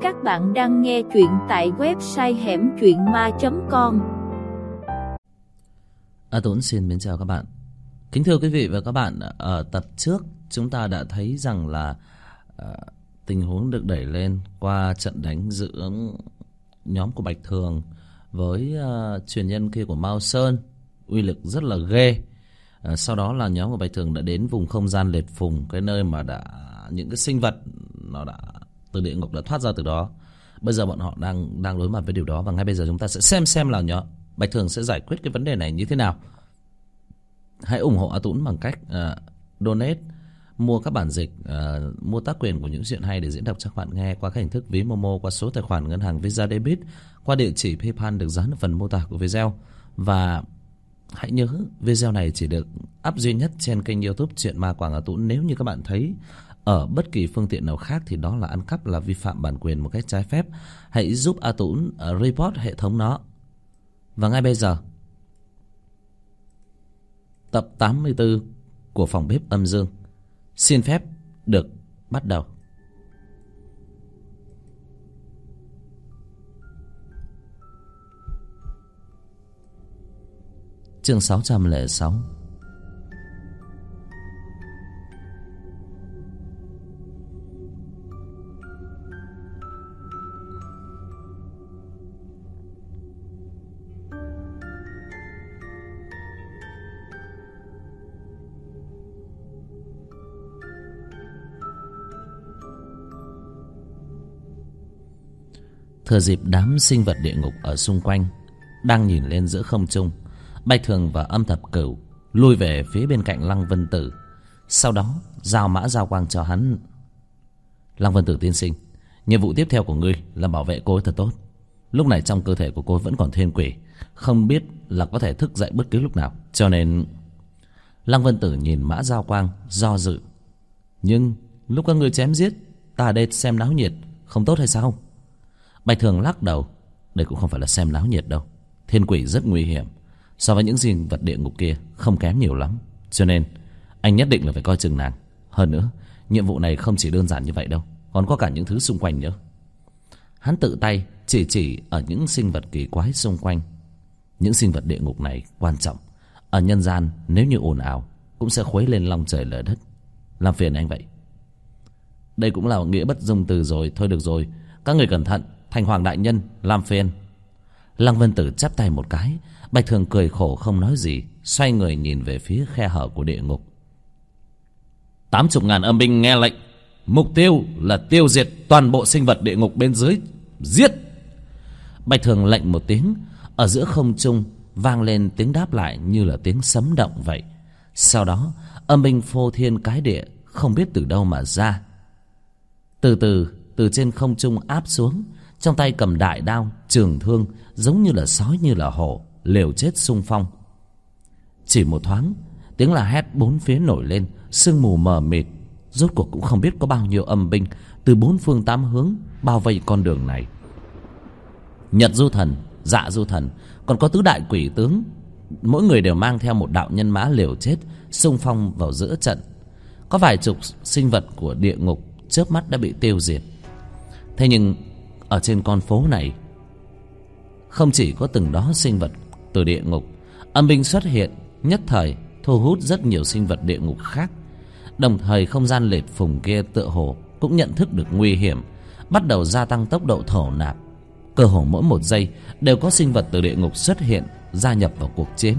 Các bạn đang nghe truyện tại website hẻmtruyện.ma.com. Tuấn xin mến chào các bạn. Kính thưa quý vị và các bạn, ở tập trước chúng ta đã thấy rằng là tình huống được đẩy lên qua trận đánh giữa nhóm của Bạch Thường với truyền nhân kia của Mao Sơn, uy lực rất là ghê. Sau đó là nhóm của Bạch Thường đã đến vùng không gian liệt phùng, cái nơi mà những cái sinh vật nó đã từ địa ngục đã thoát ra từ đó. Bây giờ bọn họ đang đối mặt với điều đó, và ngay bây giờ chúng ta sẽ xem là Bạch Thường sẽ giải quyết cái vấn đề này như thế nào. Hãy ủng hộ A Tũng bằng cách donate, mua các bản dịch, mua tác quyền của những chuyện hay để diễn đọc cho các bạn nghe qua các hình thức ví Momo, qua số tài khoản ngân hàng Visa Debit, qua địa chỉ PayPal được dán ở phần mô tả của video. Và hãy nhớ video này chỉ được up duy nhất trên kênh YouTube Chuyện Ma Quảng A Tũng. Nếu như các bạn thấy ở bất kỳ phương tiện nào khác thì đó là ăn cắp, là vi phạm bản quyền một cách trái phép. Hãy giúp A Tũng report hệ thống nó. Và ngay bây giờ, tập 84 của Phòng Bếp Âm Dương xin phép được bắt đầu. Chương 606. Thừa dịp đám sinh vật địa ngục ở xung quanh đang nhìn lên giữa không trung, Bạch Thường và Âm Thập Cửu lui về phía bên cạnh Lăng Vân Tử. Sau đó giao mã giao quang cho hắn. Lăng Vân Tử tiên sinh, nhiệm vụ tiếp theo của ngươi là bảo vệ cô ấy thật tốt. Lúc này trong cơ thể của cô ấy vẫn còn thiên quỷ, không biết là có thể thức dậy bất cứ lúc nào, cho nên... Lăng Vân Tử nhìn mã giao quang do dự. Nhưng lúc các ngươi chém giết, ta ở đây xem náo nhiệt, không tốt hay sao? Bạch Thường lắc đầu. Đây cũng không phải là xem náo nhiệt đâu. Thiên quỷ rất nguy hiểm, so với những sinh vật địa ngục kia không kém nhiều lắm, cho nên anh nhất định là phải coi chừng nàng. Hơn nữa, nhiệm vụ này không chỉ đơn giản như vậy đâu, còn có cả những thứ xung quanh nữa. Hắn tự tay chỉ ở những sinh vật kỳ quái xung quanh. Những sinh vật địa ngục này quan trọng, ở nhân gian nếu như ồn ào cũng sẽ khuấy lên long trời lở đất. Làm phiền anh vậy. Đây cũng là nghĩa bất dung từ rồi. Thôi được rồi, các người cẩn thận. Thành Hoàng đại nhân, làm phiền. Lăng Vân Tử chắp tay một cái. Bạch Thường cười khổ không nói gì, xoay người nhìn về phía khe hở của địa ngục. 80.000 âm binh nghe lệnh. Mục tiêu là tiêu diệt toàn bộ sinh vật địa ngục bên dưới. Giết! Bạch Thường lệnh một tiếng. Ở giữa không trung vang lên tiếng đáp lại như là tiếng sấm động vậy. Sau đó âm binh phô thiên cái địa, không biết từ đâu mà ra. Từ từ trên không trung áp xuống, trong tay cầm đại đao, trường thương, giống như là sói như là hổ, liều chết xung phong. Chỉ một thoáng, tiếng la hét bốn phía nổi lên, sương mù mờ mịt. Rốt cuộc cũng không biết có bao nhiêu âm binh từ bốn phương tám hướng bao vây con đường này. Nhật Du Thần, Dạ Du Thần, còn có tứ đại quỷ tướng, mỗi người đều mang theo một đạo nhân mã liều chết xung phong vào giữa trận. Có vài chục sinh vật của địa ngục chớp mắt đã bị tiêu diệt. Thế nhưng ở trên con phố này không chỉ có từng đó sinh vật từ địa ngục, âm binh xuất hiện nhất thời thu hút rất nhiều sinh vật địa ngục khác. Đồng thời không gian liệt phùng kia tựa hồ cũng nhận thức được nguy hiểm, bắt đầu gia tăng tốc độ thổ nạp. Cơ hồ mỗi một giây đều có sinh vật từ địa ngục xuất hiện, gia nhập vào cuộc chiến.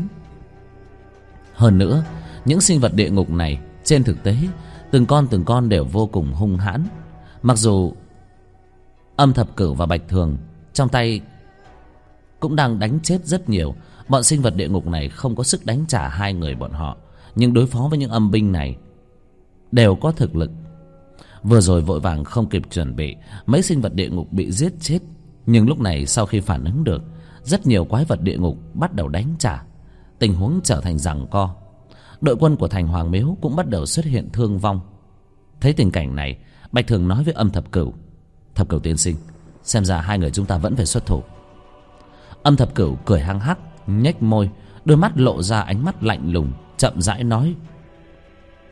Hơn nữa, những sinh vật địa ngục này trên thực tế từng con đều vô cùng hung hãn. Mặc dù Âm Thập Cửu và Bạch Thường trong tay cũng đang đánh chết rất nhiều, bọn sinh vật địa ngục này không có sức đánh trả hai người bọn họ, nhưng đối phó với những âm binh này đều có thực lực. Vừa rồi vội vàng không kịp chuẩn bị, mấy sinh vật địa ngục bị giết chết. Nhưng lúc này sau khi phản ứng được, rất nhiều quái vật địa ngục bắt đầu đánh trả. Tình huống trở thành giằng co. Đội quân của Thành Hoàng Miếu cũng bắt đầu xuất hiện thương vong. Thấy tình cảnh này, Bạch Thường nói với Âm Thập Cửu: Thập Cửu tiên sinh, xem ra hai người chúng ta vẫn phải xuất thủ. Âm Thập Cửu cười hăng hắc, nhếch môi, đôi mắt lộ ra ánh mắt lạnh lùng, chậm rãi nói: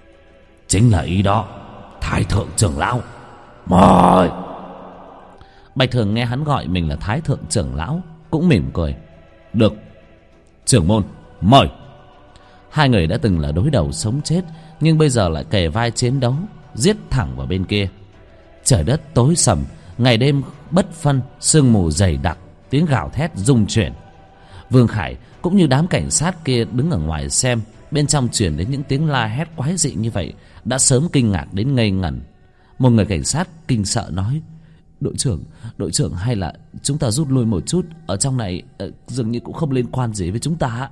Chính là ý đó, Thái thượng trưởng lão, mời. Bạch Thường nghe hắn gọi mình là Thái Thượng trưởng lão cũng mỉm cười. Được, trưởng môn mời. Hai người đã từng là đối đầu sống chết, nhưng bây giờ lại kề vai chiến đấu, giết thẳng vào bên kia. Trời đất tối sầm, ngày đêm bất phân, sương mù dày đặc, tiếng gào thét rung chuyển. Vương Khải cũng như đám cảnh sát kia đứng ở ngoài xem, bên trong truyền đến những tiếng la hét quái dị như vậy, đã sớm kinh ngạc đến ngây ngẩn. Một người cảnh sát kinh sợ nói: đội trưởng, hay là chúng ta rút lui một chút, ở trong này dường như cũng không liên quan gì với chúng ta.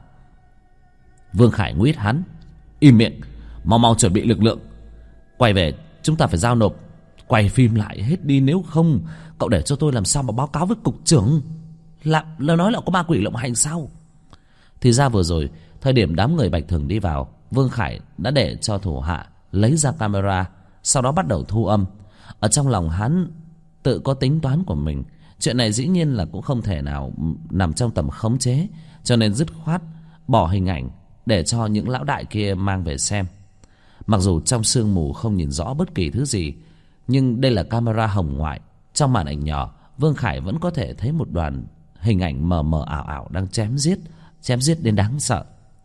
Vương Khải nguyết hắn: im miệng, mau chuẩn bị lực lượng, quay về, chúng ta phải giao nộp. Quay phim lại hết đi, nếu không cậu để cho tôi làm sao mà báo cáo với cục trưởng. Lời nói là có ma quỷ lộng hành sao? Thì ra vừa rồi, thời điểm đám người Bạch Thường đi vào, Vương Khải đã để cho thủ hạ lấy ra camera, sau đó bắt đầu thu âm. Ở trong lòng hắn tự có tính toán của mình, chuyện này dĩ nhiên là cũng không thể nào nằm trong tầm khống chế, cho nên dứt khoát bỏ hình ảnh để cho những lão đại kia mang về xem. Mặc dù trong sương mù không nhìn rõ bất kỳ thứ gì, nhưng đây là camera hồng ngoại. Trong màn ảnh nhỏ, Vương Khải vẫn có thể thấy một đoàn hình ảnh mờ mờ ảo ảo đang chém giết đến đáng sợ.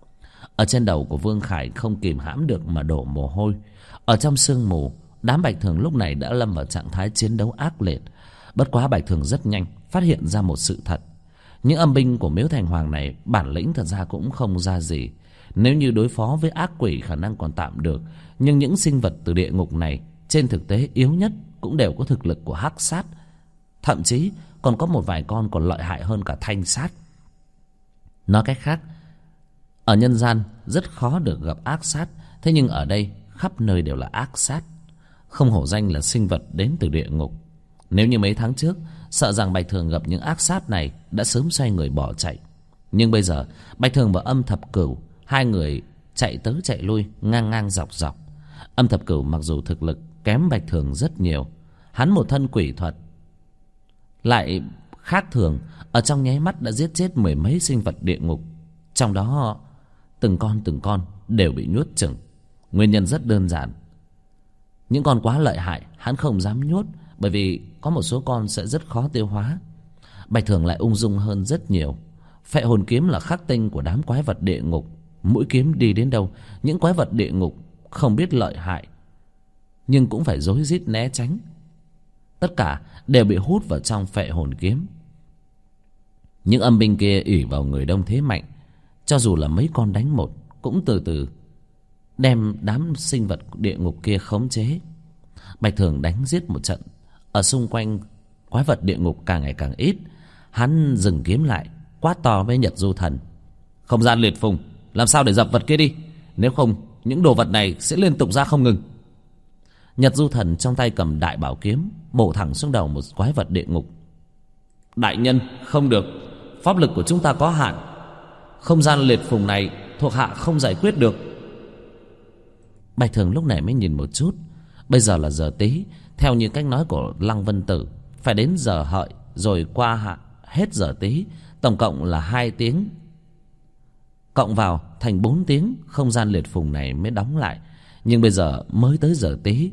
Ở trên đầu của Vương Khải không kìm hãm được mà đổ mồ hôi. Ở trong sương mù, đám Bạch Thường lúc này đã lâm vào trạng thái chiến đấu ác liệt. Bất quá Bạch Thường rất nhanh phát hiện ra một sự thật: những âm binh của Miếu Thành Hoàng này bản lĩnh thật ra cũng không ra gì. Nếu như đối phó với ác quỷ khả năng còn tạm được, nhưng những sinh vật từ địa ngục này trên thực tế yếu nhất cũng đều có thực lực của hắc sát, thậm chí còn có một vài con còn lợi hại hơn cả thanh sát. Nói cách khác, ở nhân gian rất khó được gặp ác sát, thế nhưng ở đây khắp nơi đều là ác sát, không hổ danh là sinh vật đến từ địa ngục. Nếu như mấy tháng trước, sợ rằng Bạch Thường gặp những ác sát này đã sớm xoay người bỏ chạy. Nhưng bây giờ Bạch Thường và Âm Thập Cửu, hai người chạy tới chạy lui, ngang ngang dọc dọc. Âm Thập Cửu mặc dù thực lực kém Bạch Thường rất nhiều, hắn một thân quỷ thuật lại khác thường, ở trong nháy mắt đã giết chết mười mấy sinh vật địa ngục, trong đó từng con đều bị nuốt chửng. Nguyên nhân rất đơn giản: những con quá lợi hại hắn không dám nhốt, bởi vì có một số con sẽ rất khó tiêu hóa. Bạch Thường lại ung dung hơn rất nhiều. Phệ hồn kiếm là khắc tinh của đám quái vật địa ngục, mũi kiếm đi đến đâu, những quái vật địa ngục không biết lợi hại nhưng cũng phải rối rít né tránh, tất cả đều bị hút vào trong phệ hồn kiếm. Những âm binh kia ỷ vào người đông thế mạnh, cho dù là mấy con đánh một cũng từ từ đem đám sinh vật địa ngục kia khống chế. Bạch Thường đánh giết một trận, ở xung quanh quái vật địa ngục càng ngày càng ít. Hắn dừng kiếm lại, quát to với Nhật Du Thần: không gian liệt phùng, làm sao để dập vật kia đi, nếu không những đồ vật này sẽ liên tục ra không ngừng. Nhật Du Thần trong tay cầm đại bảo kiếm, bổ thẳng xuống đầu một quái vật địa ngục. Đại nhân, không được, pháp lực của chúng ta có hạn, không gian liệt phùng này thuộc hạ không giải quyết được. Bạch Thường lúc này mới nhìn một chút, bây giờ là giờ tí, theo như cách nói của Lăng Vân Tử, phải đến giờ hợi rồi qua hết giờ tí, tổng cộng là 2 tiếng, cộng vào thành 4 tiếng không gian liệt phùng này mới đóng lại. Nhưng bây giờ mới tới giờ tí,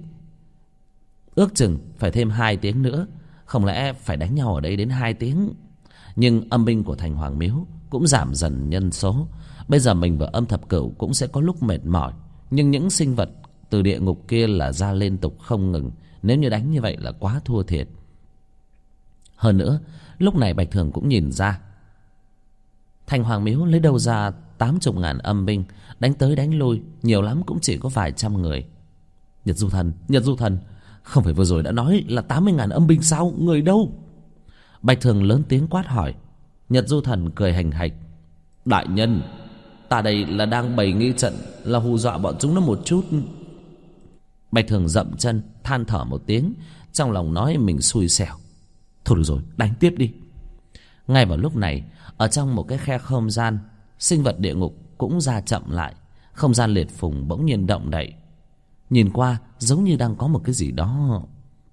ước chừng phải thêm 2 tiếng nữa, không lẽ phải đánh nhau ở đây đến 2 tiếng. Nhưng âm binh của Thành Hoàng Miếu cũng giảm dần nhân số, bây giờ mình và Âm Thập Cửu cũng sẽ có lúc mệt mỏi. Nhưng những sinh vật từ địa ngục kia là ra liên tục không ngừng, nếu như đánh như vậy là quá thua thiệt. Hơn nữa, lúc này Bạch Thường cũng nhìn ra, Thành Hoàng Miếu lấy đâu ra 80.000 âm binh, đánh tới đánh lui nhiều lắm cũng chỉ có vài trăm người. Nhật Du Thần, không phải vừa rồi đã nói là 80.000 âm binh sao, người đâu? Bạch Thường lớn tiếng quát hỏi. Nhật Du Thần cười hành hạch: đại nhân, ta đây là đang bày nghi trận, là hù dọa bọn chúng nó một chút. Bạch Thường dậm chân than thở một tiếng, trong lòng nói mình xui xẻo. Thôi được rồi, đánh tiếp đi. Ngay vào lúc này, ở trong một cái khe không gian, sinh vật địa ngục cũng ra chậm lại. Không gian liệt phùng bỗng nhiên động đậy, nhìn qua giống như đang có một cái gì đó.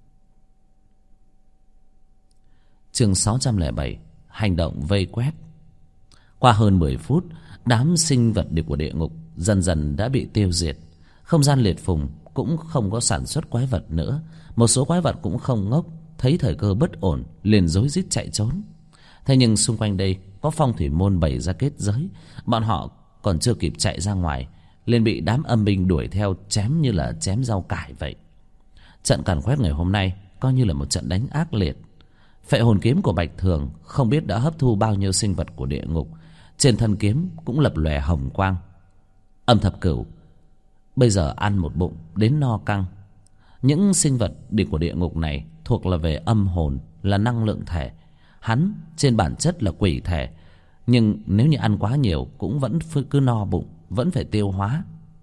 Chương 607: hành động vây quét. Qua hơn 10 phút, đám sinh vật của địa ngục dần dần đã bị tiêu diệt. Không gian liệt phùng cũng không có sản xuất quái vật nữa. Một số quái vật cũng không ngốc, thấy thời cơ bất ổn liền rối rít chạy trốn. Thế nhưng xung quanh đây có phong thủy môn bày ra kết giới, bọn họ còn chưa kịp chạy ra ngoài liền bị đám âm binh đuổi theo chém như là chém rau cải vậy. Trận càn quét ngày hôm nay coi như là một trận đánh ác liệt. Phệ hồn kiếm của Bạch Thường không biết đã hấp thu bao nhiêu sinh vật của địa ngục, trên thân kiếm cũng lập lòe hồng quang. Âm Thập Cửu bây giờ ăn một bụng đến no căng. Những sinh vật của địa ngục này thuộc là về âm hồn, là năng lượng thể. Hắn trên bản chất là quỷ thể, nhưng nếu như ăn quá nhiều cũng vẫn cứ no bụng, vẫn phải tiêu hóa.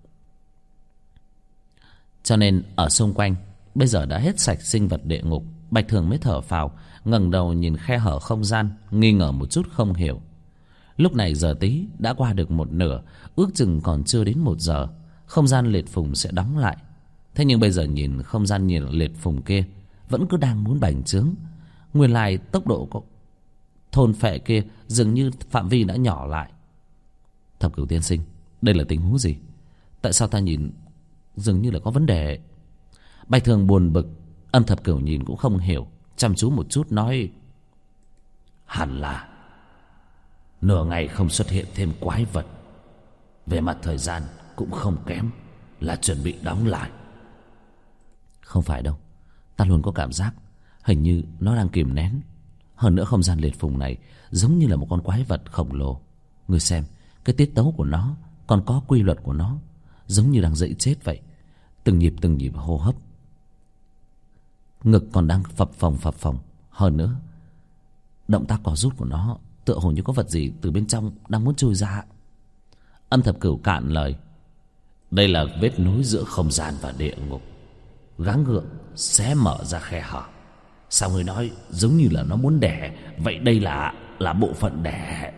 Cho nên ở xung quanh bây giờ đã hết sạch sinh vật địa ngục. Bạch Thường mới thở phào, ngẩng đầu nhìn khe hở không gian, nghi ngờ một chút không hiểu. Lúc này giờ tí đã qua được một nửa, ước chừng còn chưa đến 1 giờ không gian liệt phùng sẽ đóng lại. Thế nhưng bây giờ nhìn không gian nhìn liệt phùng kia vẫn cứ đang muốn bành trướng. Nguyên lai tốc độ của thôn phệ kia dường như phạm vi đã nhỏ lại. Thập Cửu tiên sinh, đây là tình huống gì? Tại sao ta nhìn dường như là có vấn đề? Bạch Thường buồn bực. Âm Thập Cửu nhìn cũng không hiểu, chăm chú một chút nói: hẳn là nửa ngày không xuất hiện thêm quái vật, về mặt thời gian cũng không kém, là chuẩn bị đóng lại. Không phải đâu, ta luôn có cảm giác hình như nó đang kìm nén. Hơn nữa không gian liệt phùng này giống như là một con quái vật khổng lồ. Ngươi xem, cái tiết tấu của nó còn có quy luật của nó, giống như đang dậy chết vậy. Từng nhịp hô hấp, ngực còn đang phập phồng. Hơn nữa động tác co rút của nó tựa hồ như có vật gì từ bên trong đang muốn chui ra. Âm Thập Cửu cạn lời: đây là vết nối giữa không gian và địa ngục, gắng gượng xé mở ra khe hở. Sao người nói giống như là nó muốn đẻ vậy? Đây là bộ phận đẻ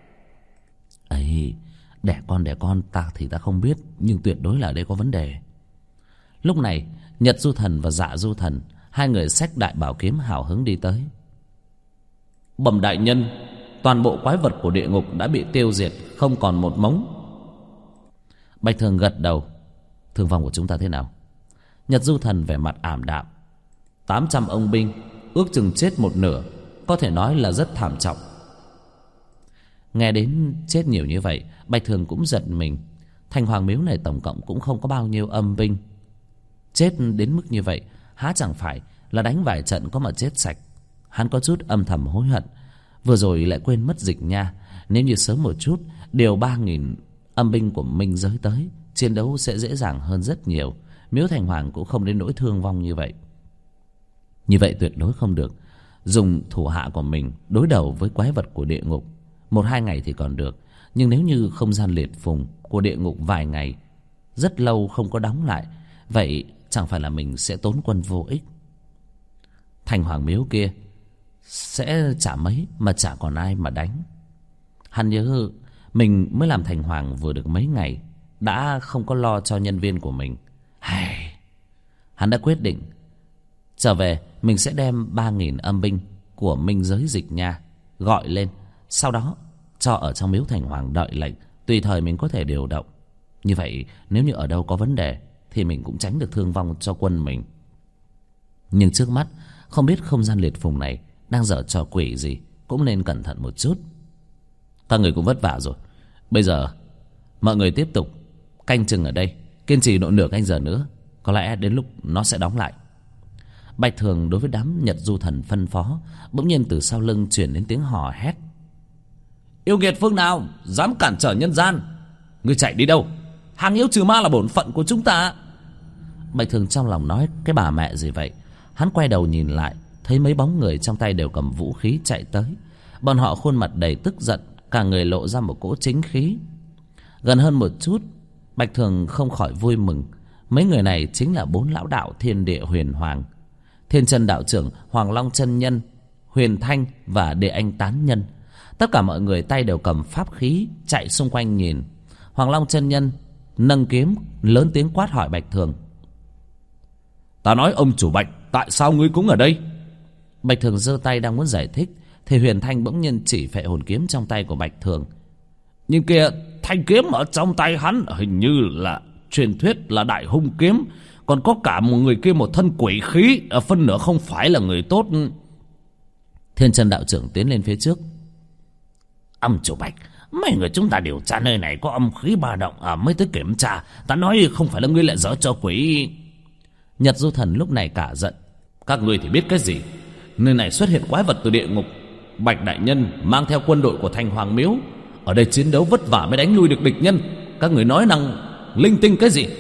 ấy. Đẻ con ta thì ta không biết, nhưng tuyệt đối là đây có vấn đề. Lúc này Nhật Du Thần và Dạ Du Thần, hai người xách đại bảo kiếm hào hứng đi tới. Bẩm đại nhân, toàn bộ quái vật của địa ngục đã bị tiêu diệt, không còn một mống. Bạch Thường gật đầu. Thương vong của chúng ta thế nào? Nhật Du Thần vẻ mặt ảm đạm. 800 ông binh, ước chừng chết một nửa, có thể nói là rất thảm trọng. Nghe đến chết nhiều như vậy, Bạch Thường cũng giật mình. Thành Hoàng Miếu này tổng cộng cũng không có bao nhiêu âm binh. Chết đến mức như vậy, há chẳng phải là đánh vài trận có mà chết sạch. Hắn có chút âm thầm hối hận, vừa rồi lại quên mất Dịch Nha. Nếu như sớm một chút điều 3.000 âm binh của Minh Giới tới, chiến đấu sẽ dễ dàng hơn rất nhiều. Miếu Thành Hoàng cũng không đến nỗi thương vong như vậy. Như vậy tuyệt đối không được. Dùng thủ hạ của mình đối đầu với quái vật của địa ngục 1-2 ngày thì còn được, nhưng nếu như không gian liệt phùng của địa ngục vài ngày, rất lâu không có đóng lại, vậy chẳng phải là mình sẽ tốn quân vô ích. Thành Hoàng Miếu kia sẽ chả mấy mà chả còn ai mà đánh. Hắn nhớ mình mới làm thành hoàng vừa được mấy ngày, đã không có lo cho nhân viên của mình. Hắn đã quyết định trở về mình sẽ đem 3.000 âm binh của Minh Giới Dịch Nha gọi lên, sau đó cho ở trong Miếu Thành Hoàng đợi lệnh, tùy thời mình có thể điều động. Như vậy nếu như ở đâu có vấn đề thì mình cũng tránh được thương vong cho quân mình. Nhưng trước mắt không biết không gian liệt phùng này đang dở trò quỷ gì, cũng nên cẩn thận một chút. Các người cũng vất vả rồi, bây giờ mọi người tiếp tục canh chừng ở đây, kiên trì độ nửa canh giờ nữa, có lẽ đến lúc nó sẽ đóng lại. Bạch Thường đối với đám Nhật Du Thần phân phó. Bỗng nhiên từ sau lưng truyền đến tiếng hò hét: yêu nghiệt phương nào dám cản trở nhân gian, ngươi chạy đi đâu? Hàng yêu trừ ma là bổn phận của chúng ta. Bạch Thường trong lòng nói cái bà mẹ gì vậy. Hắn quay đầu nhìn lại, thấy mấy bóng người trong tay đều cầm vũ khí chạy tới. Bọn họ khuôn mặt đầy tức giận, cả người lộ ra một cỗ chính khí. Gần hơn một chút, Bạch Thường không khỏi vui mừng. Mấy người này chính là 4 lão đạo Thiên Địa Huyền Hoàng: Thiên Chân đạo trưởng, Hoàng Long chân nhân, Huyền Thanh và Địa Anh tán nhân. Tất cả mọi người tay đều cầm pháp khí chạy xung quanh nhìn. Hoàng Long chân nhân nâng kiếm lớn tiếng quát hỏi Bạch Thường: ta nói ông chủ Bạch, tại sao ngươi cũng ở đây? Bạch Thường giơ tay đang muốn giải thích thì Huyền Thanh bỗng nhiên chỉ phệ hồn kiếm trong tay của Bạch Thường. Nhưng kia, thanh kiếm ở trong tay hắn hình như là truyền thuyết là đại hung kiếm, Còn có cả một người kia một thân quỷ khí, phân nửa không phải là người tốt. Thiên Chân đạo trưởng tiến lên phía trước. Ông chủ Bạch, mấy người chúng ta điều tra nơi này có âm khí ba động mới tới kiểm tra. Ta nói không phải là ngươi lại giở cho quỷ. Nhật Du Thần lúc này cả giận. Các ngươi thì biết cái gì? Nơi này xuất hiện quái vật từ địa ngục. Bạch đại nhân mang theo quân đội của Thành Hoàng Miếu ở đây chiến đấu vất vả mới đánh lui được địch nhân. Các người nói năng linh tinh cái gì?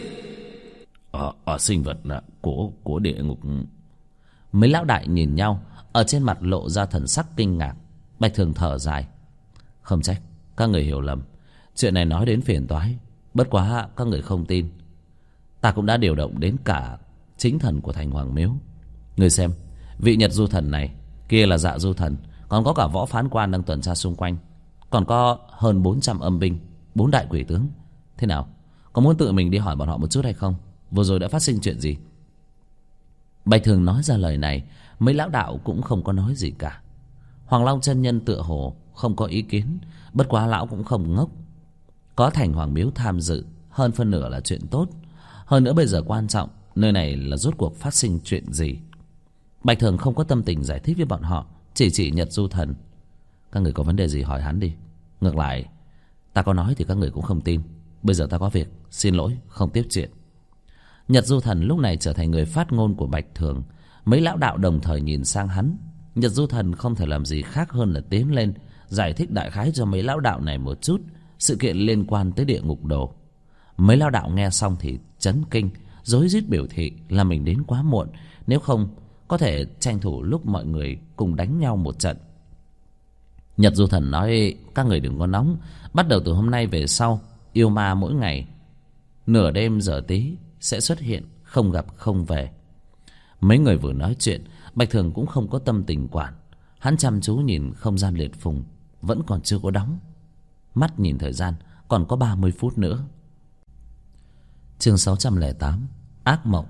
Sinh vật của địa ngục. Mấy lão đại nhìn nhau, ở trên mặt lộ ra thần sắc kinh ngạc. Bạch Thường thở dài. Không trách, các người hiểu lầm. Chuyện này nói đến phiền toái, bất quá các người không tin. Ta cũng đã điều động đến cả chính thần của Thành Hoàng Miếu. Người xem, vị Nhật Du Thần này, kia là Dạ Du Thần, còn có cả Võ Phán Quan đang tuần tra xung quanh, còn có hơn 400 âm binh, 4 đại quỷ tướng. Thế nào, có muốn tự mình đi hỏi bọn họ một chút hay không? Vừa rồi đã phát sinh chuyện gì? Bạch Thường nói ra lời này, mấy lão đạo cũng không có nói gì cả. Hoàng Long chân nhân tựa hồ không có ý kiến, bất quá lão cũng không ngốc. Có Thành Hoàng Miếu tham dự, hơn phân nửa là chuyện tốt. Hơn nữa bây giờ quan trọng, nơi này là rốt cuộc phát sinh chuyện gì. Bạch Thường không có tâm tình giải thích với bọn họ, chỉ Nhật Du Thần. Các người có vấn đề gì hỏi hắn đi. Ngược lại, ta có nói thì các người cũng không tin. Bây giờ ta có việc, xin lỗi, không tiếp chuyện. Nhật Du Thần lúc này trở thành người phát ngôn của Bạch Thường. Mấy lão đạo đồng thời nhìn sang hắn. Nhật Du Thần không thể làm gì khác hơn là tiến lên giải thích đại khái cho mấy lão đạo này một chút sự kiện liên quan tới địa ngục đồ. Mấy lão đạo nghe xong thì chấn kinh, rối rít biểu thị là mình đến quá muộn, nếu không có thể tranh thủ lúc mọi người cùng đánh nhau một trận. Nhật Du Thần nói, các người đừng có nóng, bắt đầu từ hôm nay về sau, yêu ma mỗi ngày nửa đêm giờ tí sẽ xuất hiện, không gặp không về. Mấy người vừa nói chuyện, Bạch Thường cũng không có tâm tình quản. Hắn chăm chú nhìn không gian liệt phùng vẫn còn chưa có đóng. Mắt nhìn thời gian, còn có 30 phút nữa. Chương 608, Ác Mộng.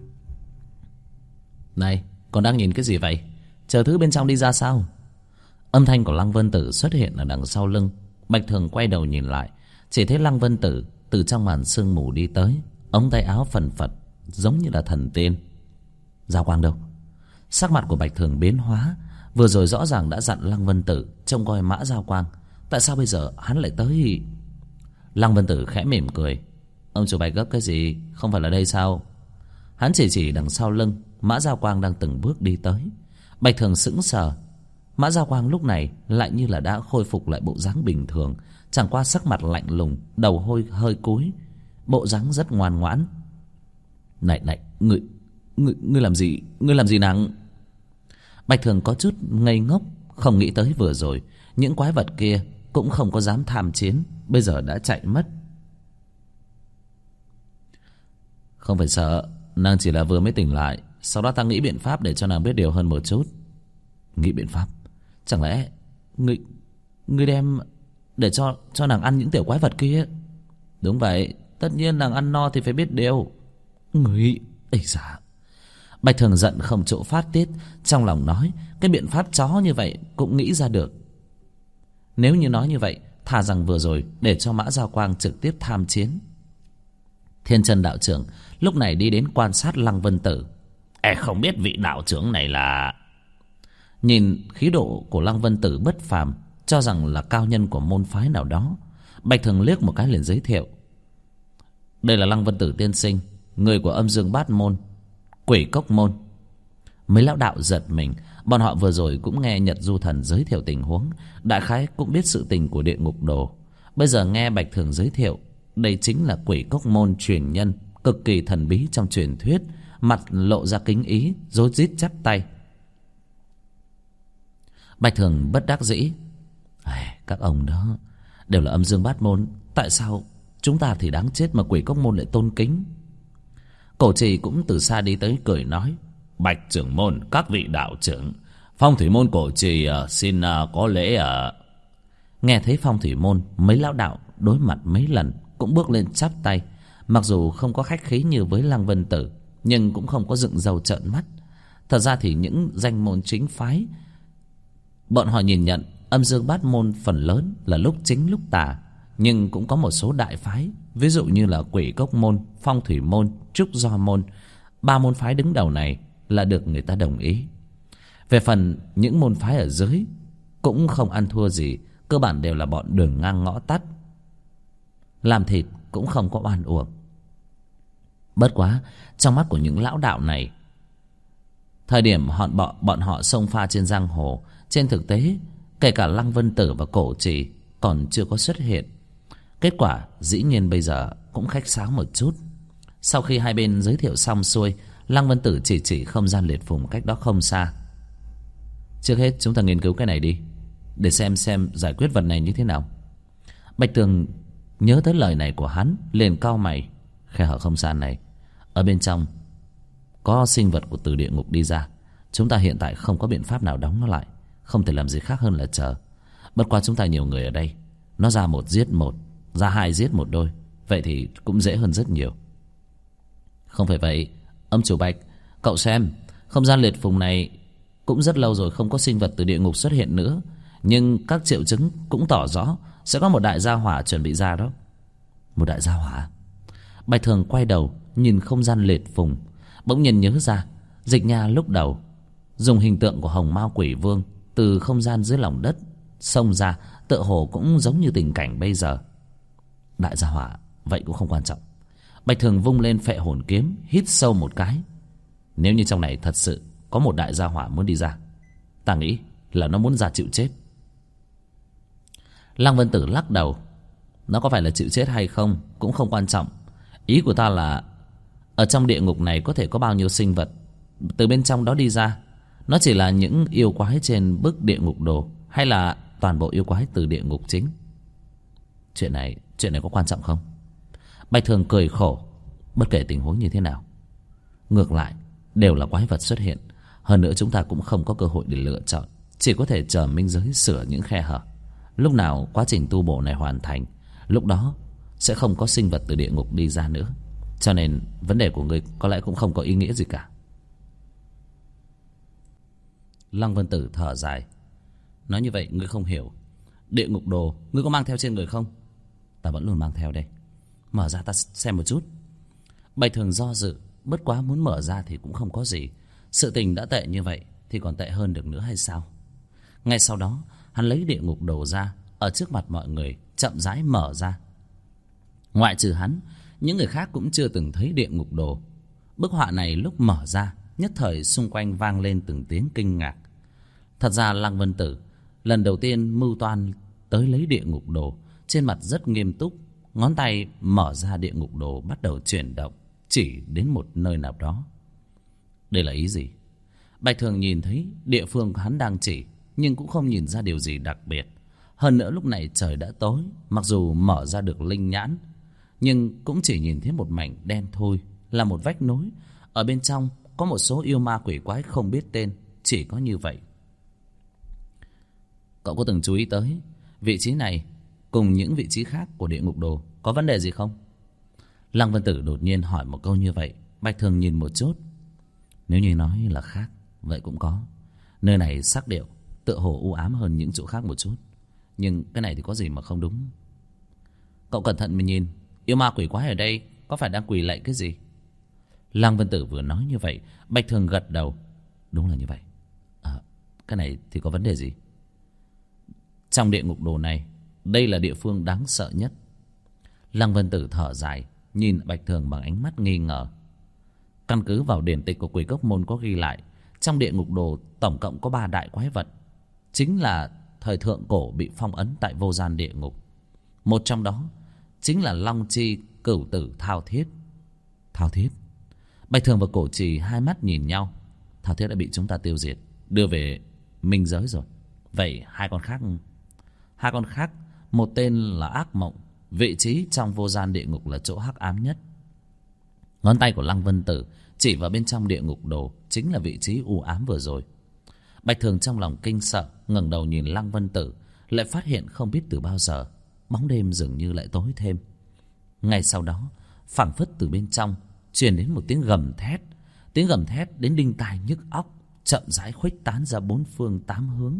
Này, còn đang nhìn cái gì vậy? Chờ thứ bên trong đi ra sao? Âm thanh của Lăng Vân Tử xuất hiện ở đằng sau lưng. Bạch Thường quay đầu nhìn lại, chỉ thấy Lăng Vân Tử từ trong màn sương mù đi tới, ống tay áo phần phật giống như là thần tiên. Giao Quang đâu? Sắc mặt của Bạch Thường biến hóa. Vừa rồi rõ ràng đã dặn Lăng Vân Tử trông coi Mã Giao Quang, tại sao bây giờ hắn lại tới? Lăng Vân Tử khẽ mỉm cười. Ông chủ Bạch gấp cái gì? Không phải là đây sao? Hắn chỉ đằng sau lưng Mã Giao Quang đang từng bước đi tới. Bạch Thường sững sờ. Mã Giao Quang lúc này lại như là đã khôi phục lại bộ dáng bình thường, chẳng qua sắc mặt lạnh lùng, đầu hơi cúi, bộ dáng rất ngoan ngoãn. Này, ngươi làm gì? Ngươi làm gì nàng? Bạch Thường có chút ngây ngốc, không nghĩ tới vừa rồi những quái vật kia cũng không có dám tham chiến, bây giờ đã chạy mất. Không phải sợ, nàng chỉ là vừa mới tỉnh lại, sau đó ta nghĩ biện pháp để cho nàng biết điều hơn một chút. Nghĩ biện pháp? Chẳng lẽ ngươi đem để cho nàng ăn những tiểu quái vật kia? Đúng vậy, tất nhiên nàng ăn no thì phải biết điều. Ngươi, ây da! Bạch Thường giận không chỗ phát tiết, trong lòng nói, cái biện pháp chó như vậy cũng nghĩ ra được. Nếu như nói như vậy, thà rằng vừa rồi để cho Mã Giao Quang trực tiếp tham chiến. Thiên Chân đạo trưởng lúc này đi đến quan sát Lăng Vân Tử. Không biết vị đạo trưởng này là... Nhìn khí độ của Lăng Vân Tử bất phàm, cho rằng là cao nhân của môn phái nào đó. Bạch Thường liếc một cái liền giới thiệu. Đây là Lăng Vân Tử tiên sinh, người của Âm Dương Bát Môn, Quỷ Cốc Môn. Mấy lão đạo giật mình, bọn họ vừa rồi cũng nghe Nhật Du Thần giới thiệu tình huống, đại khái cũng biết sự tình của địa ngục đồ. Bây giờ nghe Bạch Thường giới thiệu, đây chính là Quỷ Cốc Môn truyền nhân, cực kỳ thần bí trong truyền thuyết, mặt lộ ra kính ý, rối rít chắp tay. Bạch Thường bất đắc dĩ. Các ông đó đều là Âm Dương Bát Môn, tại sao chúng ta thì đáng chết mà Quỷ Cốc Môn lại tôn kính? Cổ trì cũng từ xa đi tới cười nói. Bạch trưởng môn, các vị đạo trưởng, Phong Thủy Môn cổ trì xin có lễ. Nghe thấy Phong Thủy Môn, mấy lão đạo đối mặt mấy lần cũng bước lên chắp tay. Mặc dù không có khách khí như với Lăng Vân Tử, nhưng cũng không có dựng râu trợn mắt. Thật ra thì những danh môn chính phái, bọn họ nhìn nhận Âm Dương Bát Môn phần lớn là lúc chính lúc tà, nhưng cũng có một số đại phái, ví dụ như là Quỷ Cốc Môn, Phong Thủy Môn, Trúc Do Môn, ba môn phái đứng đầu này là được người ta đồng ý. Về phần những môn phái ở dưới cũng không ăn thua gì, cơ bản đều là bọn đường ngang ngõ tắt, làm thịt cũng không có oan uổng. Bất quá trong mắt của những lão đạo này, thời điểm bọn họ xông pha trên giang hồ, trên thực tế kể cả Lăng Vân Tử và Cổ Trì còn chưa có xuất hiện. Kết quả dĩ nhiên bây giờ cũng khách sáo một chút. Sau khi hai bên giới thiệu xong xuôi, Lăng Vân Tử chỉ không gian liệt phùng cách đó không xa. Trước hết chúng ta nghiên cứu cái này đi, để xem giải quyết vật này như thế nào. Bạch Tường nhớ tới lời này của hắn, liền cau mày. Khe hở không gian này, ở bên trong có sinh vật của từ địa ngục đi ra. Chúng ta hiện tại không có biện pháp nào đóng nó lại, không thể làm gì khác hơn là chờ. Bất quá chúng ta nhiều người ở đây, nó ra một giết một, ra hai giết một đôi, vậy thì cũng dễ hơn rất nhiều. Không phải vậy, ông chủ Bạch, cậu xem, không gian liệt phùng này cũng rất lâu rồi không có sinh vật từ địa ngục xuất hiện nữa, nhưng các triệu chứng cũng tỏ rõ sẽ có một đại gia hỏa chuẩn bị ra đó. Một đại gia hỏa? Bạch Thường quay đầu nhìn không gian liệt phùng, bỗng nhiên nhớ ra Dịch Nha lúc đầu dùng hình tượng của Hồng Mao Quỷ Vương từ không gian dưới lòng đất xông ra, tựa hồ cũng giống như tình cảnh bây giờ. Đại gia hỏa vậy cũng không quan trọng. Bạch Thường vung lên phệ hồn kiếm, hít sâu một cái. Nếu như trong này thật sự có một đại gia hỏa muốn đi ra, ta nghĩ là nó muốn ra chịu chết. Lăng Vân Tử lắc đầu. Nó có phải là chịu chết hay không cũng không quan trọng. Ý của ta là ở trong địa ngục này có thể có bao nhiêu sinh vật từ bên trong đó đi ra. Nó chỉ là những yêu quái trên bức địa ngục đồ, hay là toàn bộ yêu quái từ địa ngục chính? Chuyện này có quan trọng không? Bạch Thường cười khổ. Bất kể tình huống như thế nào, ngược lại đều là quái vật xuất hiện. Hơn nữa chúng ta cũng không có cơ hội để lựa chọn, chỉ có thể chờ minh giới sửa những khe hở. Lúc nào quá trình tu bổ này hoàn thành, lúc đó sẽ không có sinh vật từ địa ngục đi ra nữa. Cho nên vấn đề của ngươi có lẽ cũng không có ý nghĩa gì cả. Lăng Vân Tử thở dài. Nói như vậy ngươi không hiểu. Địa ngục đồ ngươi có mang theo trên người không? Ta vẫn luôn mang theo đây. Mở ra ta xem một chút. Bạch Thường do dự. Bất quá muốn mở ra thì cũng không có gì. Sự tình đã tệ như vậy thì còn tệ hơn được nữa hay sao? Ngay sau đó hắn lấy địa ngục đồ ra, ở trước mặt mọi người chậm rãi mở ra. Ngoại trừ hắn, những người khác cũng chưa từng thấy địa ngục đồ. Bức họa này lúc mở ra, nhất thời xung quanh vang lên từng tiếng kinh ngạc. Thật ra Lăng Vân Tử lần đầu tiên mưu toan tới lấy địa ngục đồ, trên mặt rất nghiêm túc, ngón tay mở ra địa ngục đồ bắt đầu chuyển động, chỉ đến một nơi nào đó. Đây là ý gì? Bạch Thường nhìn thấy địa phương hắn đang chỉ, nhưng cũng không nhìn ra điều gì đặc biệt. Hơn nữa lúc này trời đã tối, mặc dù mở ra được linh nhãn, nhưng cũng chỉ nhìn thấy một mảnh đen thôi, là một vách nối. Ở bên trong có một số yêu ma quỷ quái không biết tên, chỉ có như vậy. Cậu có từng chú ý tới vị trí này cùng những vị trí khác của địa ngục đồ có vấn đề gì không? Lăng Vân Tử đột nhiên hỏi một câu như vậy. Bạch Thường nhìn một chút. Nếu như nói là khác, vậy cũng có. Nơi này sắc điệu tựa hồ u ám hơn những chỗ khác một chút, nhưng cái này thì có gì mà không đúng. Cậu cẩn thận mà nhìn, yêu ma quỷ quái ở đây có phải đang quỳ lạy cái gì? Lăng Vân Tử vừa nói như vậy, Bạch Thường gật đầu. Đúng là như vậy. Cái này thì có vấn đề gì? Trong địa ngục đồ này, đây là địa phương đáng sợ nhất. Lăng Vân Tử thở dài, nhìn Bạch Thường bằng ánh mắt nghi ngờ. Căn cứ vào điển tịch của Quỷ Cốc Môn có ghi lại, trong địa ngục đồ tổng cộng có 3 đại quái vật, chính là thời thượng cổ bị phong ấn tại vô gian địa ngục. Một trong đó chính là Long Chi Cửu Tử Thao Thiết. Thao Thiết? Bạch Thường và Cổ Trì hai mắt nhìn nhau. Thao Thiết đã bị chúng ta tiêu diệt, đưa về minh giới rồi. Vậy hai con khác, một tên là Ác Mộng, vị trí trong vô gian địa ngục là chỗ hắc ám nhất. Ngón tay của Lăng Vân Tử chỉ vào bên trong địa ngục đồ, chính là vị trí u ám vừa rồi. Bạch Thường trong lòng kinh sợ, ngẩng đầu nhìn Lăng Vân Tử, lại phát hiện không biết từ bao giờ bóng đêm dường như lại tối thêm. Ngay sau đó, phảng phất từ bên trong truyền đến một tiếng gầm thét. Tiếng gầm thét đến đinh tai nhức óc, chậm rãi khuếch tán ra 4 phương 8 hướng.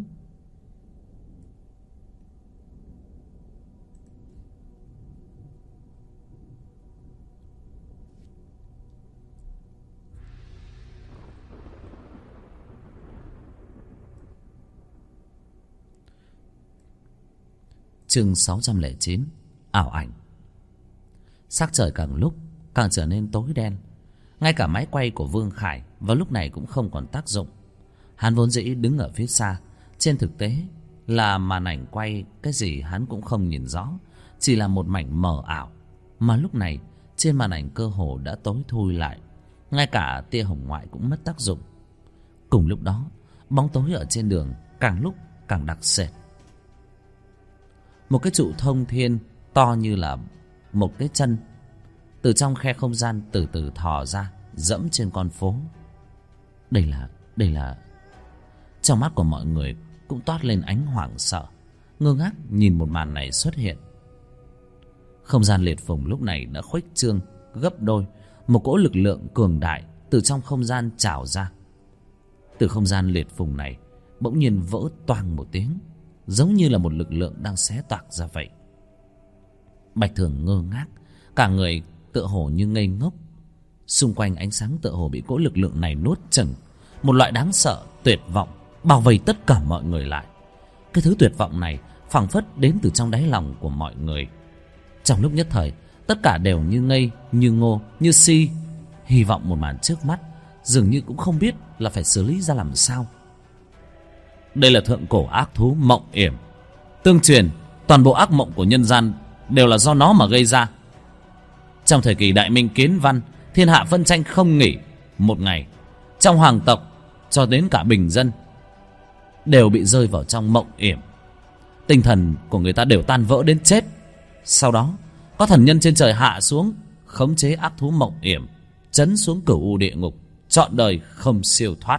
Chương 609. Ảo ảnh. Sắc trời càng lúc càng trở nên tối đen. Ngay cả máy quay của Vương Khải vào lúc này cũng không còn tác dụng. Hắn vốn dĩ đứng ở phía xa, trên thực tế là màn ảnh quay cái gì hắn cũng không nhìn rõ, chỉ là một mảnh mờ ảo. Mà lúc này trên màn ảnh cơ hồ đã tối thui lại, ngay cả tia hồng ngoại cũng mất tác dụng. Cùng lúc đó, bóng tối ở trên đường càng lúc càng đặc sệt. Một cái trụ thông thiên to như là một cái chân từ trong khe không gian từ từ thò ra, dẫm trên con phố. Đây là trong mắt của mọi người cũng toát lên ánh hoảng sợ, ngơ ngác nhìn một màn này xuất hiện. Không gian liệt phùng lúc này đã khuếch trương gấp đôi, một cỗ lực lượng cường đại từ trong không gian trào ra. Từ không gian liệt phùng này bỗng nhiên vỡ toang một tiếng, giống như là một lực lượng đang xé toạc ra vậy. Bạch Thường ngơ ngác, cả người tựa hồ như ngây ngốc. Xung quanh ánh sáng tựa hồ bị cỗ lực lượng này nuốt chửng. Một loại đáng sợ, tuyệt vọng bao vây tất cả mọi người lại. Cái thứ tuyệt vọng này phảng phất đến từ trong đáy lòng của mọi người. Trong lúc nhất thời, tất cả đều như ngây, như ngô, như si. Hy vọng một màn trước mắt, dường như cũng không biết là phải xử lý ra làm sao. Đây là thượng cổ ác thú Mộng Yểm. Tương truyền toàn bộ ác mộng của nhân gian đều là do nó mà gây ra. Trong thời kỳ Đại Minh Kiến Văn, thiên hạ phân tranh không nghỉ một ngày. Trong hoàng tộc cho đến cả bình dân đều bị rơi vào trong Mộng Yểm. Tinh thần của người ta đều tan vỡ đến chết. Sau đó có thần nhân trên trời hạ xuống, khống chế ác thú Mộng Yểm, trấn xuống cửu u địa ngục, trọn đời không siêu thoát.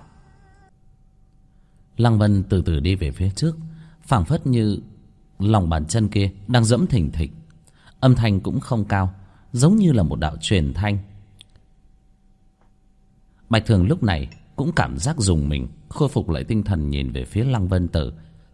Lăng Vân từ từ đi về phía trước, phảng phất như lòng bàn chân kia đang dẫm thình thịch. Âm thanh cũng không cao, giống như là một đạo truyền thanh. Bạch Thường lúc này cũng cảm giác rùng mình, khôi phục lại tinh thần nhìn về phía Lăng Vân Tử.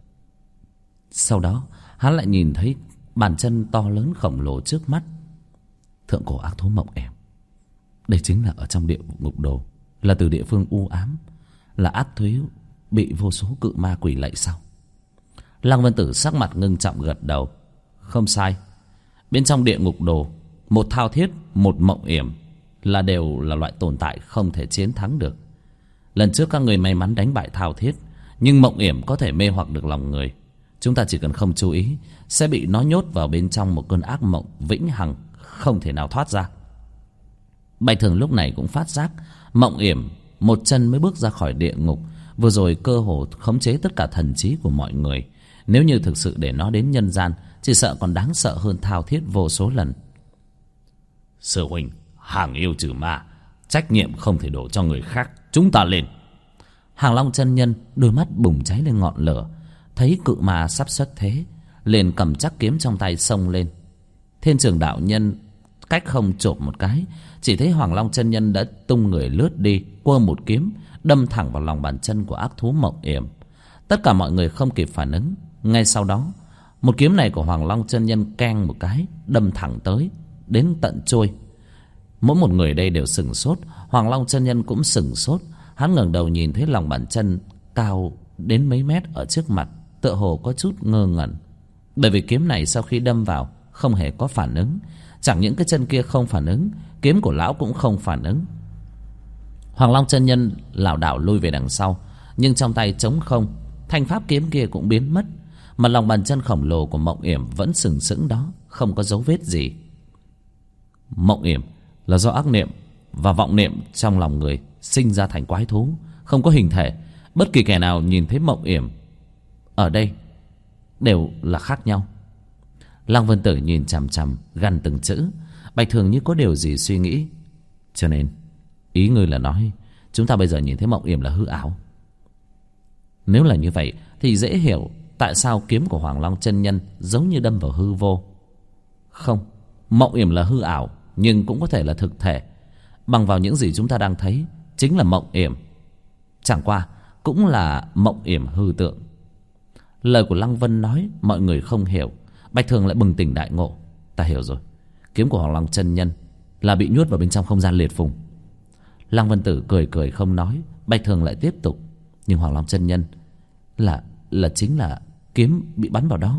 Sau đó hắn lại nhìn thấy bàn chân to lớn khổng lồ trước mắt. Thượng cổ ác thú Mộng Yểm, đây chính là ở trong địa ngục đồ, là từ địa phương u ám, là ác thú bị vô số cự ma quỷ lạy sao? Lăng Vân Tử sắc mặt ngưng trọng gật đầu. Không sai, bên trong địa ngục đồ, một Thao Thiết, một Mộng Yểm là đều là loại tồn tại không thể chiến thắng được. Lần trước các người may mắn đánh bại Thao Thiết, nhưng Mộng Yểm có thể mê hoặc được lòng người. Chúng ta chỉ cần không chú ý sẽ bị nó nhốt vào bên trong một cơn ác mộng vĩnh hằng, không thể nào thoát ra. Bạch Thường lúc này cũng phát giác Mộng Yểm một chân mới bước ra khỏi địa ngục, vừa rồi cơ hồ khống chế tất cả thần trí của mọi người. Nếu như thực sự để nó đến nhân gian, chỉ sợ còn đáng sợ hơn Thao Thiết vô số lần. Sư huynh, hàng yêu trừ ma, trách nhiệm không thể đổ cho người khác, chúng ta lên. Hàng Long chân nhân đôi mắt bùng cháy lên ngọn lửa, thấy cự ma sắp xuất thế, liền cầm chắc kiếm trong tay xông lên. Thiên Trường đạo nhân cách không chộp một cái, chỉ thấy Hoàng Long chân nhân đã tung người lướt đi, quơ một kiếm đâm thẳng vào lòng bàn chân của ác thú Mộng Yểm. Tất cả mọi người không kịp phản ứng, ngay sau đó một kiếm này của Hoàng Long chân nhân keng một cái đâm thẳng tới, đến tận trôi. Mỗi một người đây đều sửng sốt. Hoàng Long chân nhân cũng sửng sốt. Hắn ngẩng đầu nhìn thấy lòng bàn chân cao đến mấy mét ở trước mặt, tựa hồ có chút ngơ ngẩn, bởi vì kiếm này sau khi đâm vào không hề có phản ứng. Chẳng những cái chân kia không phản ứng, kiếm của lão cũng không phản ứng. Hoàng Long chân nhân lảo đảo lui về đằng sau, nhưng trong tay trống không, thanh pháp kiếm kia cũng biến mất, mà lòng bàn chân khổng lồ của Mộng Yểm vẫn sừng sững đó, không có dấu vết gì. Mộng Yểm là do ác niệm và vọng niệm trong lòng người sinh ra thành quái thú, không có hình thể. Bất kỳ kẻ nào nhìn thấy Mộng Yểm ở đây đều là khác nhau. Lăng Vân Tử nhìn chằm chằm gằn từng chữ. Bạch Thường như có điều gì suy nghĩ. Cho nên ý ngươi là nói chúng ta bây giờ nhìn thấy Mộng Yểm là hư ảo? Nếu là như vậy thì dễ hiểu tại sao kiếm của Hoàng Long chân nhân giống như đâm vào hư vô. Không, Mộng Yểm là hư ảo, nhưng cũng có thể là thực thể. Bằng vào những gì chúng ta đang thấy, chính là Mộng Yểm, chẳng qua cũng là Mộng Yểm hư tượng. Lời của Lăng Vân nói mọi người không hiểu. Bạch Thường lại bừng tỉnh đại ngộ. Ta hiểu rồi, kiếm của Hoàng Long chân nhân là bị nhốt vào bên trong không gian liệt phùng. Lăng Vân Tử cười cười không nói. Bạch Thường lại tiếp tục. Nhưng Hoàng Long chân nhân là chính là kiếm bị bắn vào đó,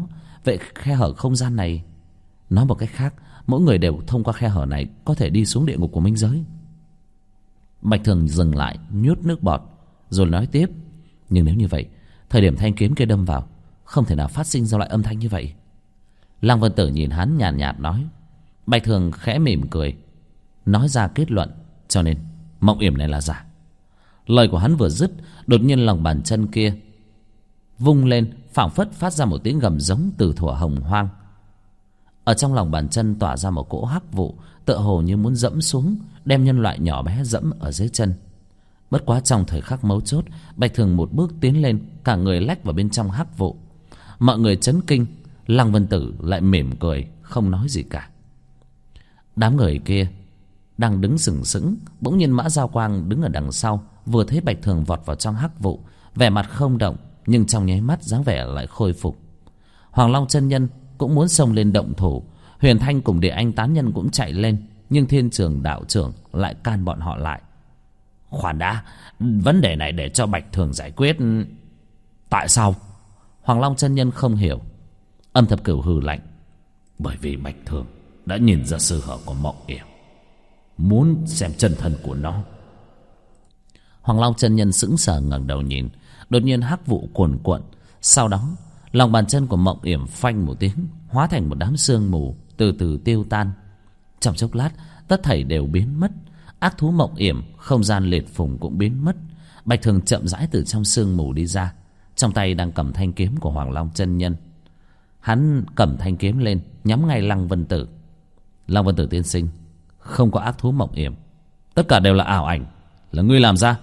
Vậy khe hở không gian này, nói một cách khác, mỗi người đều thông qua khe hở này có thể đi xuống địa ngục của minh giới. Bạch Thường dừng lại, nhút nước bọt, rồi nói tiếp. Nhưng nếu như vậy, thời điểm thanh kiếm kia đâm vào, không thể nào phát sinh ra loại âm thanh như vậy. Lăng Vân Tử nhìn hắn nhàn nhạt nói. Bạch Thường khẽ mỉm cười, nói ra kết luận. Cho nên mộng yểm này là giả. Lời của hắn vừa dứt, đột nhiên lòng bàn chân kia vung lên, phảng phất phát ra một tiếng gầm giống từ thuở hồng hoang. Ở trong lòng bàn chân tỏa ra một cỗ hắc vụ, tựa hồ như muốn dẫm xuống, đem nhân loại nhỏ bé dẫm ở dưới chân. Bất quá trong thời khắc mấu chốt, Bạch Thường một bước tiến lên, cả người lách vào bên trong hắc vụ. Mọi người chấn kinh, Lăng Vân Tử lại mỉm cười, không nói gì cả. Đám người kia đang đứng sừng sững, bỗng nhiên Mã Giao Quang đứng ở đằng sau, vừa thấy Bạch Thường vọt vào trong hắc vụ, vẻ mặt không động, nhưng trong nháy mắt dáng vẻ lại khôi phục. Hoàng Long chân nhân cũng muốn xông lên động thủ, Huyền Thanh cùng Địa Anh tán nhân cũng chạy lên, nhưng Thiên Trường đạo trưởng lại can bọn họ lại. Khoan đã, vấn đề này để cho Bạch Thường giải quyết. Tại sao? Hoàng Long chân nhân không hiểu. Âm Thập Cửu hừ lạnh. Bởi vì Bạch Thường đã nhìn ra sơ hở của mộng yểm, muốn xem chân thân của nó. Hoàng Long chân nhân sững sờ ngẩng đầu nhìn, đột nhiên hắc vụ cuồn cuộn, sau đó lòng bàn chân của mộng yểm phanh một tiếng, hóa thành một đám sương mù từ từ tiêu tan. Trong chốc lát, tất thảy đều biến mất. Ác thú mộng yểm, không gian liệt phùng cũng biến mất. Bạch Thường chậm rãi từ trong sương mù đi ra, trong tay đang cầm thanh kiếm của Hoàng Long chân nhân. Hắn cầm thanh kiếm lên, nhắm ngay Lăng Vân Tử. Lăng Vân Tử tiên sinh, không có ác thú mộng yểm, tất cả đều là ảo ảnh, là ngươi làm ra.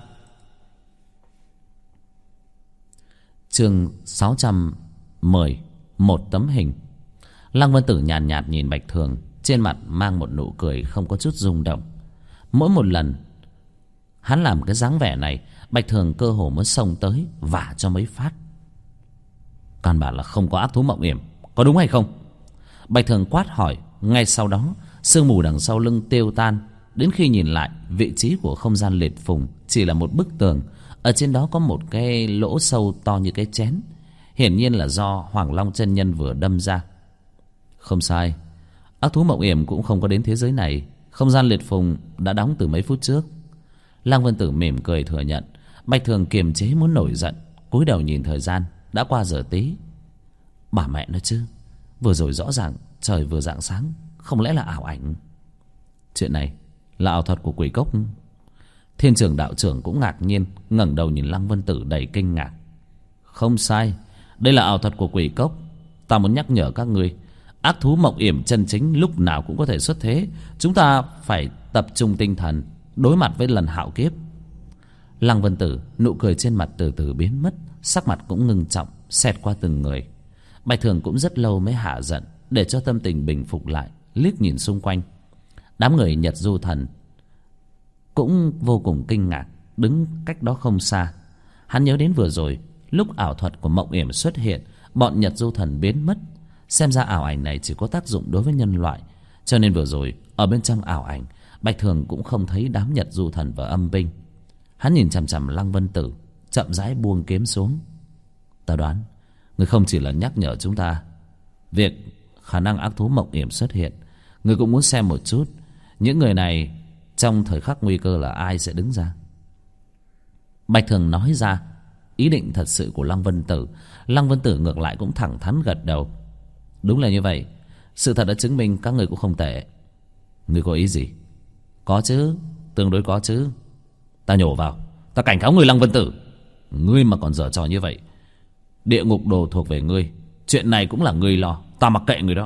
Chương 610, một tấm hình. Lăng Vân Tử nhàn nhạt nhìn Bạch Thường, trên mặt mang một nụ cười không có chút rung động. Mỗi một lần hắn làm cái dáng vẻ này, Bạch Thường cơ hồ muốn xông tới vả cho mấy phát. Căn bản là không có ác thú mộng yểm, có đúng hay không? Bạch Thường quát hỏi. Ngay sau đó, sương mù đằng sau lưng tiêu tan. Đến khi nhìn lại, vị trí của không gian liệt phùng chỉ là một bức tường. Ở trên đó có một cái lỗ sâu to như cái chén, hiển nhiên là do Hoàng Long chân nhân vừa đâm ra. Không sai, ác thú mộng yểm cũng không có đến thế giới này. Không gian liệt phùng đã đóng từ mấy phút trước. Lăng Vân Tử mỉm cười thừa nhận. Bạch Thường kiềm chế muốn nổi giận, cúi đầu nhìn thời gian, đã qua giờ tí. Bà mẹ nó chứ, vừa rồi rõ ràng trời vừa rạng sáng, không lẽ là ảo ảnh? Chuyện này là ảo thuật của quỷ cốc? Thiên Trường đạo trưởng cũng ngạc nhiên, ngẩng đầu nhìn Lăng Vân Tử đầy kinh ngạc. Không sai, đây là ảo thuật của quỷ cốc. Ta muốn nhắc nhở các ngươi, ác thú mộng yểm chân chính lúc nào cũng có thể xuất thế. Chúng ta phải tập trung tinh thần đối mặt với lần hạo kiếp. Lăng Vân Tử nụ cười trên mặt từ từ biến mất, sắc mặt cũng ngưng trọng, xẹt qua từng người. Bạch Thường cũng rất lâu mới hạ giận, để cho tâm tình bình phục lại, liếc nhìn xung quanh. Đám người Nhật Du Thần cũng vô cùng kinh ngạc, đứng cách đó không xa. Hắn nhớ đến vừa rồi, lúc ảo thuật của mộng yểm xuất hiện, bọn Nhật Du Thần biến mất. Xem ra ảo ảnh này chỉ có tác dụng đối với nhân loại, cho nên vừa rồi ở bên trong ảo ảnh, Bạch Thường cũng không thấy đám Nhật Du Thần và âm binh. Hắn nhìn chằm chằm Lăng Vân Tử, chậm rãi buông kiếm xuống. Ta đoán người không chỉ là nhắc nhở chúng ta việc khả năng ác thú mộng yểm xuất hiện, người cũng muốn xem một chút những người này trong thời khắc nguy cơ là ai sẽ đứng ra. Bạch Thường nói ra ý định thật sự của Lăng Vân Tử. Lăng Vân Tử ngược lại cũng thẳng thắn gật đầu. Đúng là như vậy, sự thật đã chứng minh các người cũng không tệ. Người có ý gì? Có chứ, tương đối có chứ. Ta nhổ vào, ta cảnh cáo người Lăng Vân Tử, ngươi mà còn giở trò như vậy, địa ngục đồ thuộc về ngươi, chuyện này cũng là ngươi lo, ta mặc kệ người đó.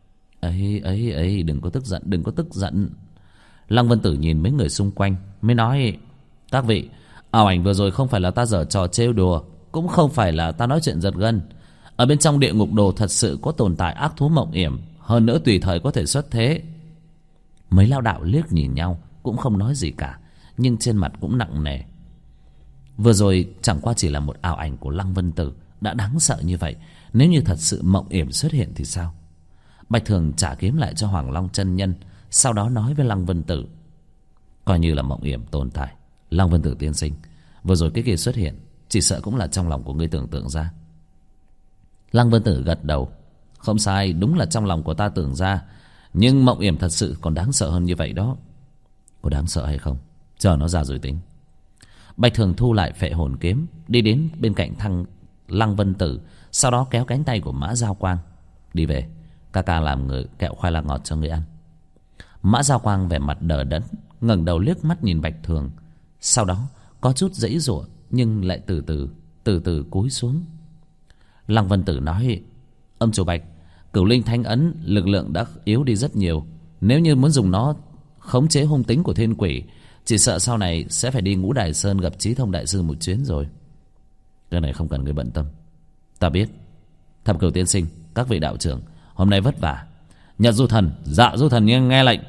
Ấy, đừng có tức giận, đừng có tức giận. Lăng Vân Tử nhìn mấy người xung quanh mới nói, các vị, ảo ảnh vừa rồi không phải là ta giở trò trêu đùa, cũng không phải là ta nói chuyện giật gân. Ở bên trong địa ngục đồ thật sự có tồn tại ác thú mộng yểm, hơn nữa tùy thời có thể xuất thế. Mấy lao đạo liếc nhìn nhau, cũng không nói gì cả, nhưng trên mặt cũng nặng nề. Vừa rồi chẳng qua chỉ là một ảo ảnh của Lăng Vân Tử đã đáng sợ như vậy, nếu như thật sự mộng yểm xuất hiện thì sao? Bạch Thường trả kiếm lại cho Hoàng Long chân nhân, sau đó nói với Lăng Vân Tử, coi như là mộng yểm tồn tại. Lăng Vân Tử tiên sinh, vừa rồi cái kia xuất hiện, chỉ sợ cũng là trong lòng của ngươi tưởng tượng ra. Lăng Vân Tử gật đầu. Không sai, đúng là trong lòng của ta tưởng ra. Nhưng Mộng Yểm thật sự còn đáng sợ hơn như vậy đó. Có đáng sợ hay không, chờ nó ra rồi tính. Bạch Thường thu lại phệ hồn kiếm, đi đến bên cạnh Lăng Vân Tử, sau đó kéo cánh tay của Mã Giao Quang. Đi về, ca ca làm người kẹo khoai lang ngọt cho người ăn. Mã Giao Quang vẻ mặt đờ đẫn, ngẩng đầu liếc mắt nhìn Bạch Thường, sau đó có chút giãy giụa nhưng lại từ từ cúi xuống. Lăng Vân Tử nói: Âm chủ Bạch, Cửu Linh Thánh Ấn lực lượng đã yếu đi rất nhiều. Nếu như muốn dùng nó khống chế hung tính của thiên quỷ, chỉ sợ sau này sẽ phải đi Ngũ Đài Sơn gặp Chí Thông đại sư một chuyến rồi. Cái này không cần người bận tâm, ta biết. Thập Cửu tiên sinh, các vị đạo trưởng, hôm nay vất vả. Nhật Du Thần, Dạ Du Thần nghe lệnh.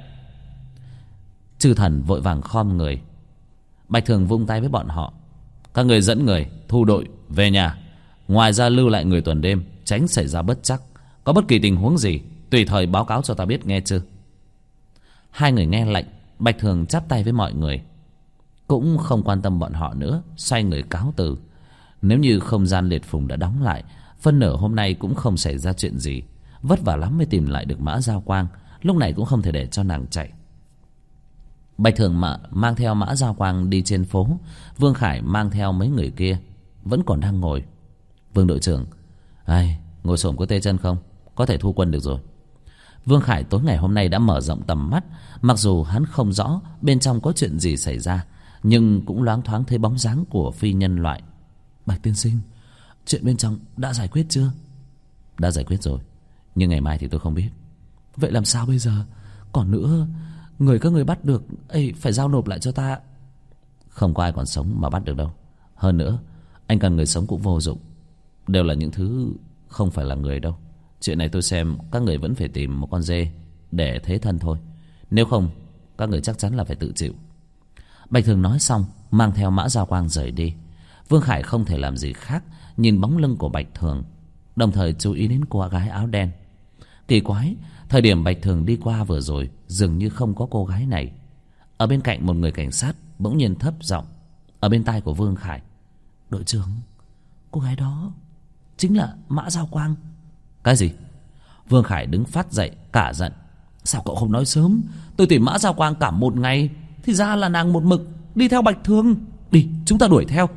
Chư thần vội vàng khom người. Bạch Thường vung tay với bọn họ: Các người dẫn người thu đội về nhà, ngoài ra lưu lại người tuần đêm, tránh xảy ra bất trắc. Có bất kỳ tình huống gì tùy thời báo cáo cho ta biết, nghe chưa? Hai người nghe lệnh. Bạch Thường chắp tay với mọi người, cũng không quan tâm bọn họ nữa, xoay người cáo từ. Nếu như không gian liệt phùng đã đóng lại, phân nửa hôm nay cũng không xảy ra chuyện gì. Vất vả lắm mới tìm lại được Mã Giao Quang, lúc này cũng không thể để cho nàng chạy. Bạch Thường mang theo Mã Giao Quang đi trên phố. Vương Khải mang theo mấy người kia vẫn còn đang ngồi. Vương đội trưởng, ngồi xổm có tê chân không? Có thể thu quân được rồi. Vương Khải tối ngày hôm nay đã mở rộng tầm mắt. Mặc dù hắn không rõ bên trong có chuyện gì xảy ra, nhưng cũng loáng thoáng thấy bóng dáng của phi nhân loại. Bạch tiên sinh, chuyện bên trong đã giải quyết chưa? Đã giải quyết rồi, nhưng ngày mai thì tôi không biết. Vậy làm sao bây giờ? Còn nữa, người các người bắt được phải giao nộp lại cho ta. Không có ai còn sống mà bắt được đâu. Hơn nữa, anh cần người sống cũng vô dụng, đều là những thứ không phải là người đâu. Chuyện này tôi xem các người vẫn phải tìm một con dê để thế thân thôi. Nếu không, các người chắc chắn là phải tự chịu. Bạch Thường nói xong, mang theo Mã Giao Quang rời đi. Vương Khải không thể làm gì khác nhìn bóng lưng của Bạch Thường, đồng thời chú ý đến cô gái áo đen. Kỳ quái, thời điểm Bạch Thường đi qua vừa rồi dường như không có cô gái này. Ở bên cạnh một người cảnh sát bỗng nhiên thấp giọng ở bên tai của Vương Khải: Đội trưởng, cô gái đó chính là Mã Giao Quang. Cái gì? Vương Khải đứng phát dậy cả giận: Sao cậu không nói sớm? Tôi tìm Mã Giao Quang cả một ngày, thì ra là nàng một mực đi theo Bạch Thường. Đi, chúng ta đuổi theo.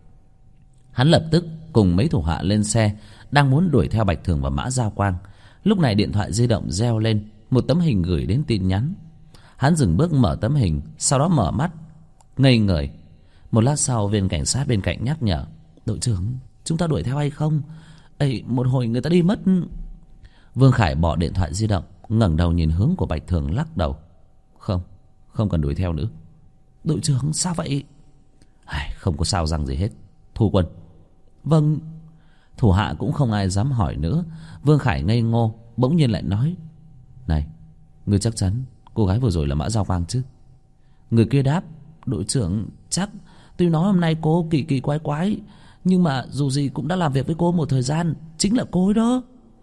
Hắn lập tức cùng mấy thủ hạ lên xe, đang muốn đuổi theo Bạch Thường và Mã Giao Quang. Lúc này điện thoại di động reo lên, một tấm hình gửi đến tin nhắn. Hắn dừng bước mở tấm hình, sau đó mở mắt ngây người. Một lát sau, viên cảnh sát bên cạnh nhắc nhở: Đội trưởng, chúng ta đuổi theo hay không? Một hồi người ta đi mất. Vương Khải bỏ điện thoại di động, ngẩng đầu nhìn hướng của Bạch Thường, lắc đầu: Không cần đuổi theo nữa. Đội trưởng, sao vậy? Không có sao răng gì hết, thu quân. Vâng. Thủ hạ cũng không ai dám hỏi nữa. Vương Khải ngây ngô, bỗng nhiên lại nói: Này, ngươi chắc chắn cô gái vừa rồi là Mã Giao Quang chứ? Người kia đáp: Đội trưởng, chắc. Tuy nói hôm nay cô kỳ kỳ quái quái, nhưng mà dù gì cũng đã làm việc với cô một thời gian, chính là cô ấy đó.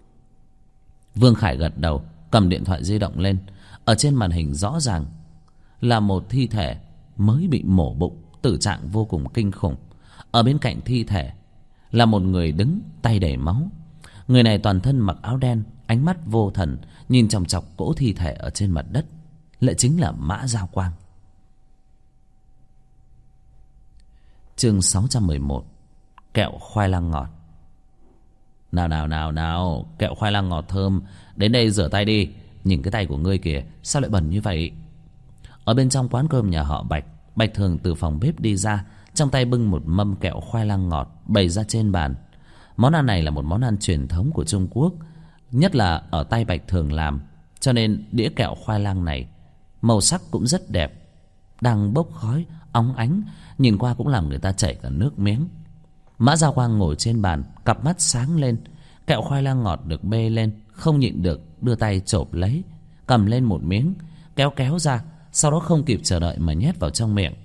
Vương Khải gật đầu, cầm điện thoại di động lên. Ở trên màn hình rõ ràng là một thi thể mới bị mổ bụng, tử trạng vô cùng kinh khủng. Ở bên cạnh thi thể là một người đứng, tay đầy máu. Người này toàn thân mặc áo đen, ánh mắt vô thần, nhìn chòng chọc cỗ thi thể ở trên mặt đất. Lại chính là Mã Giao Quang. Chương 611: Kẹo khoai lang ngọt. Nào, kẹo khoai lang ngọt thơm, đến đây rửa tay đi. Nhìn cái tay của ngươi kìa, sao lại bẩn như vậy? Ở bên trong quán cơm nhà họ Bạch, Bạch Thường từ phòng bếp đi ra, trong tay bưng một mâm kẹo khoai lang ngọt bày ra trên bàn. Món ăn này là một món ăn truyền thống của Trung Quốc, nhất là ở tay Bạch Thường làm, cho nên đĩa kẹo khoai lang này màu sắc cũng rất đẹp, đang bốc khói óng ánh, nhìn qua cũng làm người ta chảy cả nước miếng. Mã Giao Quang ngồi trên bàn, cặp mắt sáng lên. Kẹo khoai lang ngọt được bê lên, không nhịn được đưa tay chộp lấy, cầm lên một miếng, kéo ra, sau đó không kịp chờ đợi mà nhét vào trong miệng.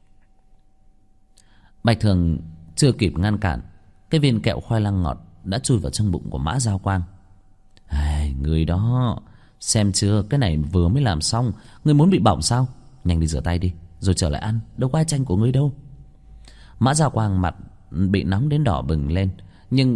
Bạch Thường chưa kịp ngăn cản, cái viên kẹo khoai lang ngọt đã chui vào trong bụng của Mã Giao Quang. Người đó, xem chưa, cái này vừa mới làm xong, ngươi muốn bị bỏng sao? Nhanh đi rửa tay đi, rồi trở lại ăn, đâu có ai tranh của ngươi đâu. Mã Giao Quang mặt bị nóng đến đỏ bừng lên, nhưng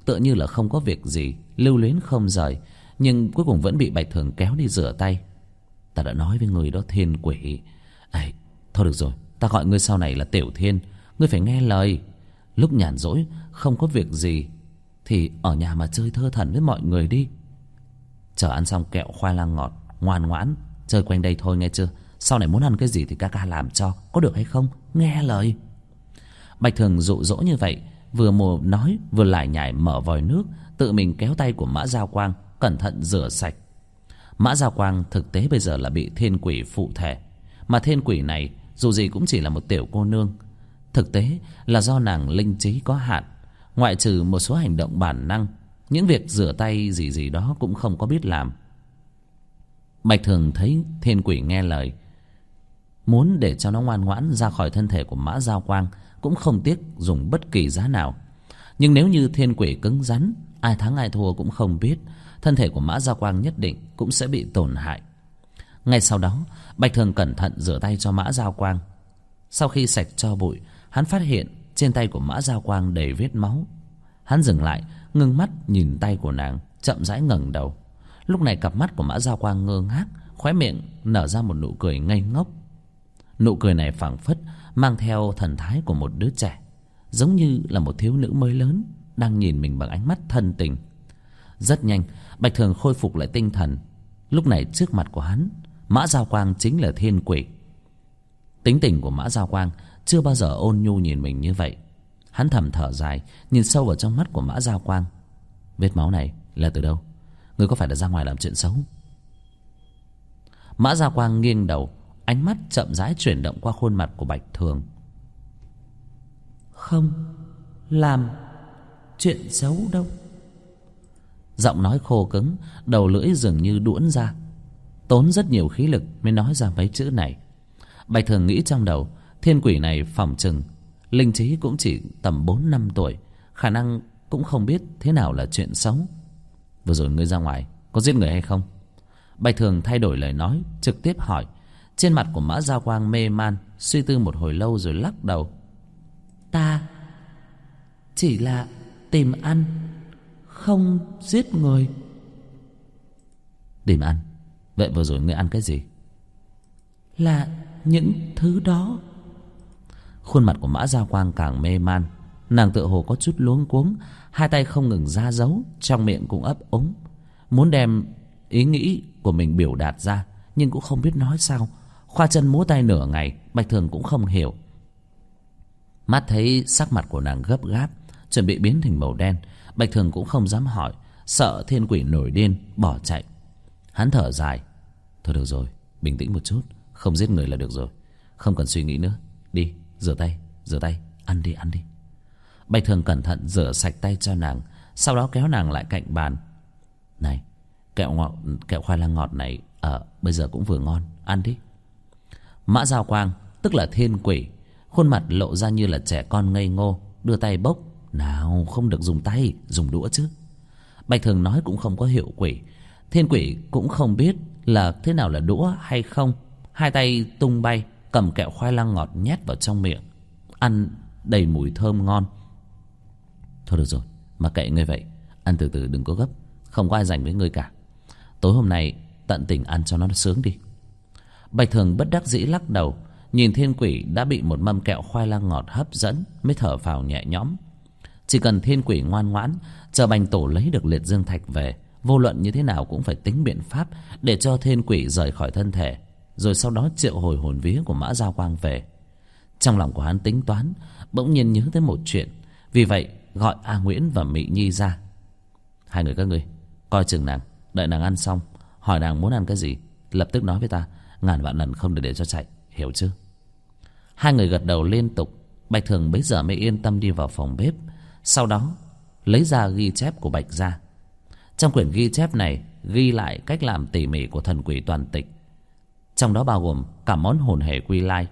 tựa như là không có việc gì, lưu luyến không rời, nhưng cuối cùng vẫn bị Bạch Thường kéo đi rửa tay. Ta đã nói với người đó thiên quỷ. Ấy, thôi được rồi, ta gọi ngươi sau này là Tiểu Thiên. Ngươi phải nghe lời. Lúc nhàn rỗi không có việc gì thì ở nhà mà chơi thơ thẩn với mọi người đi. Chờ ăn xong kẹo khoai lang ngọt, ngoan ngoãn chơi quanh đây thôi nghe chưa. Sau này muốn ăn cái gì thì ca ca làm cho, có được hay không? Nghe lời. Bạch Thường dụ dỗ như vậy, vừa nói vừa lải nhải mở vòi nước, tự mình kéo tay của Mã Giao Quang cẩn thận rửa sạch. Mã Giao Quang thực tế bây giờ là bị thiên quỷ phụ thể, mà thiên quỷ này dù gì cũng chỉ là một tiểu cô nương. Thực tế là do nàng linh trí có hạn, ngoại trừ một số hành động bản năng, những việc rửa tay gì gì đó cũng không có biết làm. Bạch Thường thấy thiên quỷ nghe lời, muốn để cho nó ngoan ngoãn ra khỏi thân thể của Mã Giao Quang, cũng không tiếc dùng bất kỳ giá nào. Nhưng nếu như thiên quỷ cứng rắn, ai thắng ai thua cũng không biết, thân thể của Mã Giao Quang nhất định cũng sẽ bị tổn hại. Ngay sau đó, Bạch Thường cẩn thận rửa tay cho Mã Giao Quang. Sau khi sạch tro bụi, hắn phát hiện trên tay của Mã Giao Quang đầy vết máu. Hắn dừng lại, ngưng mắt nhìn tay của nàng, chậm rãi ngẩng đầu. Lúc này cặp mắt của Mã Giao Quang ngơ ngác, khóe miệng nở ra một nụ cười ngây ngốc. Nụ cười này phảng phất mang theo thần thái của một đứa trẻ, giống như là một thiếu nữ mới lớn đang nhìn mình bằng ánh mắt thân tình. Rất nhanh, Bạch Thường khôi phục lại tinh thần. Lúc này trước mặt của hắn, Mã Giao Quang chính là thiên quỷ. Tính tình của Mã Giao Quang chưa bao giờ ôn nhu nhìn mình như vậy. Hắn thầm thở dài, nhìn sâu vào trong mắt của Mã Giao Quang. Vết máu này là từ đâu? Ngươi có phải là ra ngoài làm chuyện xấu? Mã Giao Quang nghiêng đầu, ánh mắt chậm rãi chuyển động qua khuôn mặt của Bạch Thường. Không làm chuyện xấu đâu. Giọng nói khô cứng, đầu lưỡi dường như đuỗn ra, tốn rất nhiều khí lực mới nói ra mấy chữ này. Bạch Thường nghĩ trong đầu, thiên quỷ này phỏng chừng linh trí cũng chỉ tầm 4-5 tuổi, khả năng cũng không biết thế nào là chuyện xấu. Vừa rồi ngươi ra ngoài có giết người hay không? Bạch Thường thay đổi lời nói, trực tiếp hỏi. Trên mặt của Mã Giao Quang mê man, suy tư một hồi lâu rồi lắc đầu. Ta chỉ là tìm ăn, không giết người. Tìm ăn? Vậy vừa rồi ngươi ăn cái gì? Là những thứ đó. Khuôn mặt của Mã Giao Quang càng mê man, nàng tựa hồ có chút luống cuống, hai tay không ngừng ra dấu, trong miệng cũng ấp úng, muốn đem ý nghĩ của mình biểu đạt ra, nhưng cũng không biết nói sao. Khoa chân múa tay nửa ngày, Bạch Thường cũng không hiểu. Mắt thấy sắc mặt của nàng gấp gáp, chuẩn bị biến thành màu đen, Bạch Thường cũng không dám hỏi, sợ thiên quỷ nổi điên bỏ chạy. Hắn thở dài. Thôi được rồi, bình tĩnh một chút, không giết người là được rồi, không cần suy nghĩ nữa. Đi, rửa tay, ăn đi, ăn đi. Bạch Thường cẩn thận rửa sạch tay cho nàng, sau đó kéo nàng lại cạnh bàn. Này, kẹo khoai lang ngọt này bây giờ cũng vừa ngon, ăn đi. Mã Giao Quang, tức là thiên quỷ, khuôn mặt lộ ra như là trẻ con ngây ngô, đưa tay bốc. Nào, không được dùng tay, dùng đũa chứ. Bạch Thường nói cũng không có hiệu quỷ. Thiên quỷ cũng không biết là thế nào là đũa hay không, hai tay tung bay, cầm kẹo khoai lang ngọt nhét vào trong miệng, ăn đầy mùi thơm ngon. Thôi được rồi, mà kệ ngươi vậy, ăn từ từ đừng có gấp, không có ai rảnh với ngươi cả. Tối hôm nay tận tình ăn cho nó sướng đi. Bạch Thường bất đắc dĩ lắc đầu, nhìn thiên quỷ đã bị một mâm kẹo khoai lang ngọt hấp dẫn, mới thở phào nhẹ nhõm. Chỉ cần thiên quỷ ngoan ngoãn, chờ Bành Tổ lấy được liệt dương thạch về, vô luận như thế nào cũng phải tính biện pháp để cho thiên quỷ rời khỏi thân thể, rồi sau đó triệu hồi hồn vía của Mã Giao Quang về. Trong lòng của hắn tính toán, bỗng nhiên nhớ tới một chuyện, vì vậy gọi A Nguyễn và Mị Nhi ra. Hai người các ngươi coi chừng nàng, đợi nàng ăn xong, hỏi nàng muốn ăn cái gì, lập tức nói với ta, ngàn vạn lần không được để cho chạy, hiểu chưa? Hai người gật đầu liên tục. Bạch Thường bấy giờ mới yên tâm đi vào phòng bếp, sau đó lấy ra ghi chép của Bạch gia. Trong quyển ghi chép này ghi lại cách làm tỉ mỉ của thần quỷ toàn tịch, trong đó bao gồm cả món hồn hề quy lai.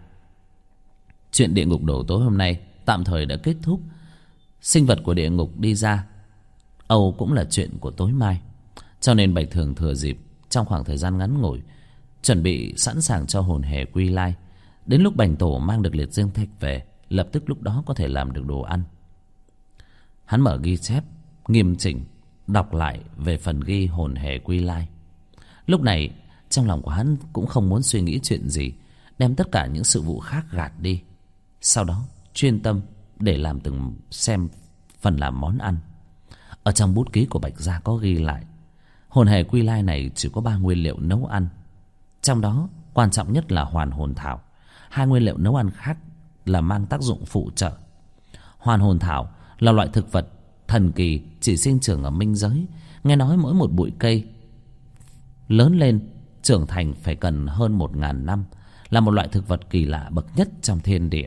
Chuyện địa ngục đổ tối hôm nay tạm thời đã kết thúc. Sinh vật của địa ngục đi ra, âu cũng là chuyện của tối mai. Cho nên Bạch Thường thừa dịp trong khoảng thời gian ngắn ngủi, chuẩn bị sẵn sàng cho hồn hề quy lai. Đến lúc Bành Tổ mang được liệt dương thạch về, lập tức lúc đó có thể làm được đồ ăn. Hắn mở ghi chép, nghiêm chỉnh đọc lại về phần ghi hồn hề quy lai. Lúc này trong lòng của hắn cũng không muốn suy nghĩ chuyện gì, đem tất cả những sự vụ khác gạt đi. Sau đó chuyên tâm để làm từng xem phần làm món ăn. Ở trong bút ký của Bạch Gia có ghi lại hồn hề quy lai này chỉ có 3 nguyên liệu nấu ăn. Trong đó quan trọng nhất là hoàn hồn thảo. 2 nguyên liệu nấu ăn khác là mang tác dụng phụ trợ. Hoàn hồn thảo là loại thực vật thần kỳ chỉ sinh trưởng ở minh giới. Nghe nói mỗi một bụi cây lớn lên trưởng thành phải cần hơn 1000 năm, là một loại thực vật kỳ lạ bậc nhất trong thiên địa.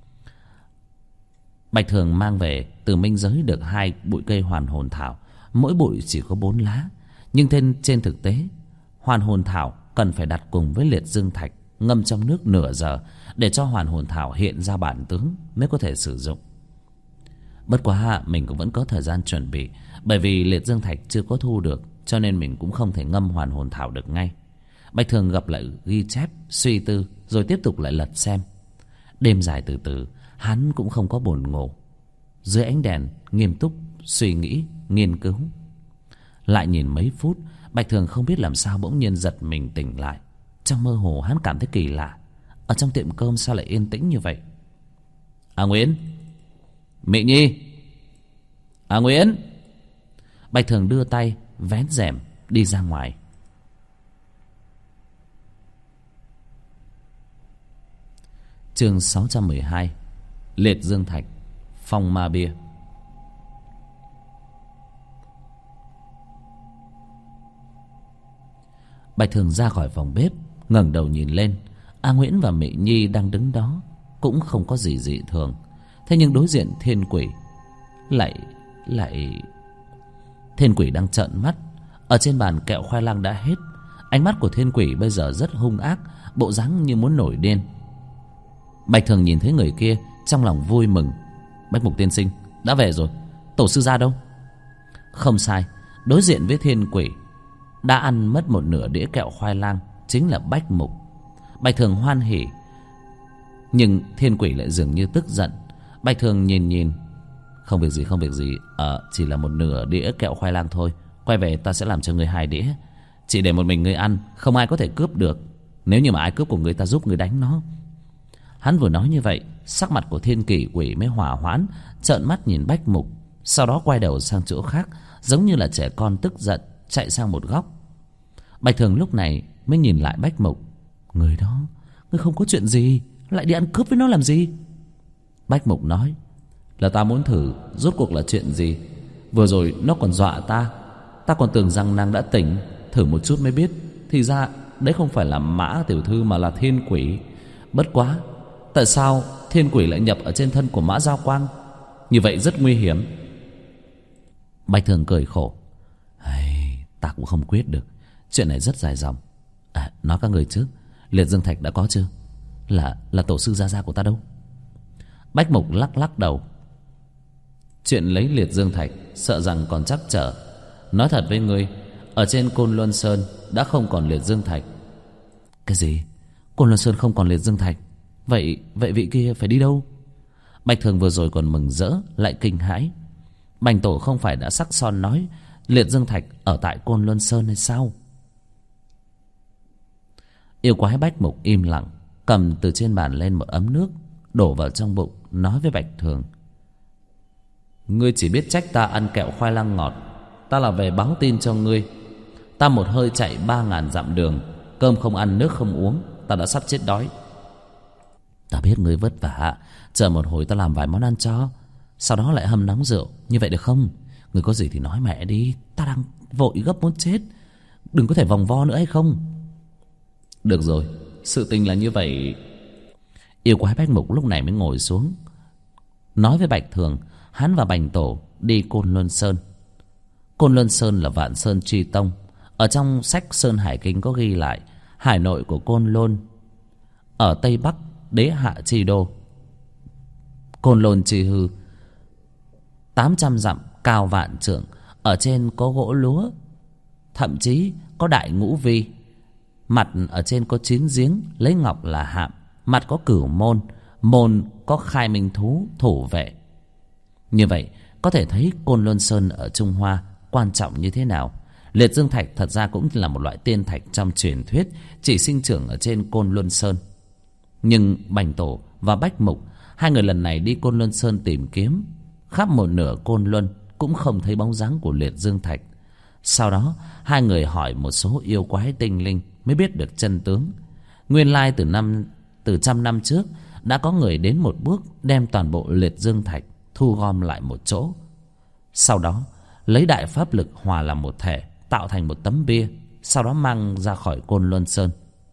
Bạch Thường mang về từ minh giới được 2 bụi cây hoàn hồn thảo, mỗi bụi chỉ có 4 lá. Nhưng trên thực tế, hoàn hồn thảo cần phải đặt cùng với liệt dương thạch, ngâm trong nước nửa giờ để cho hoàn hồn thảo hiện ra bản tướng mới có thể sử dụng. Bất quá mình cũng vẫn có thời gian chuẩn bị, bởi vì liệt dương thạch chưa có thu được, cho nên mình cũng không thể ngâm hoàn hồn thảo được ngay. Bạch Thường gặp lại ghi chép, suy tư, rồi tiếp tục lại lật xem. Đêm dài từ từ, hắn cũng không có buồn ngủ. Dưới ánh đèn nghiêm túc suy nghĩ, nghiên cứu. Lại nhìn mấy phút, Bạch Thường không biết làm sao bỗng nhiên giật mình tỉnh lại. Trong mơ hồ hắn cảm thấy kỳ lạ, ở trong tiệm cơm sao lại yên tĩnh như vậy. À Nguyễn, Mị Nhi, à Nguyễn. Bạch Thường đưa tay vén rèm đi ra ngoài. Chương 612. Liệt dương thạch, phong ma bia. Bạch Thường ra khỏi phòng bếp, ngẩng đầu nhìn lên. A Nguyễn và Mị Nhi đang đứng đó, cũng không có gì dị thường. Thế nhưng đối diện Thiên Quỷ lại Thiên Quỷ đang trợn mắt. Ở trên bàn kẹo khoai lang đã hết. Ánh mắt của Thiên Quỷ bây giờ rất hung ác, bộ dáng như muốn nổi điên. Bạch Thường nhìn thấy người kia, trong lòng vui mừng. Bách Mục tiên sinh đã về rồi. Tổ sư gia đâu? Không sai, đối diện với Thiên Quỷ đã ăn mất một nửa đĩa kẹo khoai lang chính là Bách Mục. Bạch Thường hoan hỉ, nhưng Thiên Quỷ lại dường như tức giận. Bạch Thường nhìn. Không việc gì, chỉ là một nửa đĩa kẹo khoai lang thôi. Quay về ta sẽ làm cho ngươi 2 đĩa. Chỉ để một mình ngươi ăn, không ai có thể cướp được. Nếu như mà ai cướp của ngươi, ta giúp ngươi đánh nó. Hắn vừa nói như vậy, sắc mặt của Thiên Quỷ mới hòa hoãn, trợn mắt nhìn Bách Mục, sau đó quay đầu sang chỗ khác, giống như là trẻ con tức giận chạy sang một góc. Bạch Thường lúc này mới nhìn lại Bách Mục. Người đó, ngươi không có chuyện gì, lại đi ăn cướp với nó làm gì? Bách Mục nói, là ta muốn thử rốt cuộc là chuyện gì. Vừa rồi nó còn dọa ta, ta còn tưởng rằng nàng đã tỉnh, thử một chút mới biết, thì ra đấy không phải là Mã tiểu thư mà là Thiên Quỷ. Bất quá, tại sao Thiên Quỷ lại nhập ở trên thân của Mã Giao Quang? Như vậy rất nguy hiểm. Bạch Thường cười khổ, ta cũng không quyết được, chuyện này rất dài dòng. Nói các người trước, liệt dương thạch đã có chưa? Là tổ sư gia của ta đâu? Bách Mục lắc đầu. Chuyện lấy liệt dương thạch sợ rằng còn trắc trở. Nói thật với ngươi, ở trên Côn Luân Sơn đã không còn liệt dương thạch. Cái gì? Côn Luân Sơn không còn liệt dương thạch? Vậy vị kia phải đi đâu? Bạch Thường vừa rồi còn mừng rỡ, lại kinh hãi. Bành tổ không phải đã sắc son nói liệt dương thạch ở tại Côn Luân Sơn hay sao? Yêu quái Bách Mục im lặng, cầm từ trên bàn lên một ấm nước, đổ vào trong bụng, nói với Bạch Thường. Ngươi chỉ biết trách ta ăn kẹo khoai lang ngọt. Ta là về báo tin cho ngươi. Ta một hơi chạy 3000 dặm đường, cơm không ăn nước không uống, ta đã sắp chết đói. Ta biết ngươi vất vả, chờ một hồi ta làm vài món ăn cho, sau đó lại hâm nóng rượu. Như vậy được không? Ngươi có gì thì nói mẹ đi, ta đang vội gấp muốn chết. Đừng có thể vòng vo nữa hay không? Được rồi, sự tình là như vậy. Yêu quái Bách Mục lúc này mới ngồi xuống, nói với Bạch Thường hắn và Bành tổ đi Côn Luân Sơn. Côn Luân Sơn là Vạn Sơn Chi Tông. Ở trong sách Sơn Hải Kinh có ghi lại, hải nội của Côn Lôn ở Tây Bắc Đế Hạ Chi Đô. Côn Lôn Chi Hư 800 dặm, cao vạn trượng. Ở trên có gỗ lúa, thậm chí có đại ngũ vi. Mặt ở trên có 9 giếng, lấy ngọc là hạm. Mặt có cửu môn, môn có khai minh thú thủ vệ. Như vậy có thể thấy Côn Luân Sơn ở Trung Hoa quan trọng như thế nào. Liệt dương thạch thật ra cũng là một loại tiên thạch trong truyền thuyết, chỉ sinh trưởng ở trên Côn Luân Sơn. Nhưng Bành Tổ và Bách Mục, hai người lần này đi Côn Luân Sơn tìm kiếm khắp một nửa Côn Luân cũng không thấy bóng dáng của liệt dương thạch. Sau đó hai người hỏi một số yêu quái tinh linh mới biết được chân tướng. Nguyên lai từ trăm năm trước đã có người đến một bước đem toàn bộ liệt dương thạch thu gom lại một chỗ, sau đó lấy đại pháp lực hòa làm một thể, tạo thành một tấm bia, sau đó mang ra khỏi Côn Luân Sơn.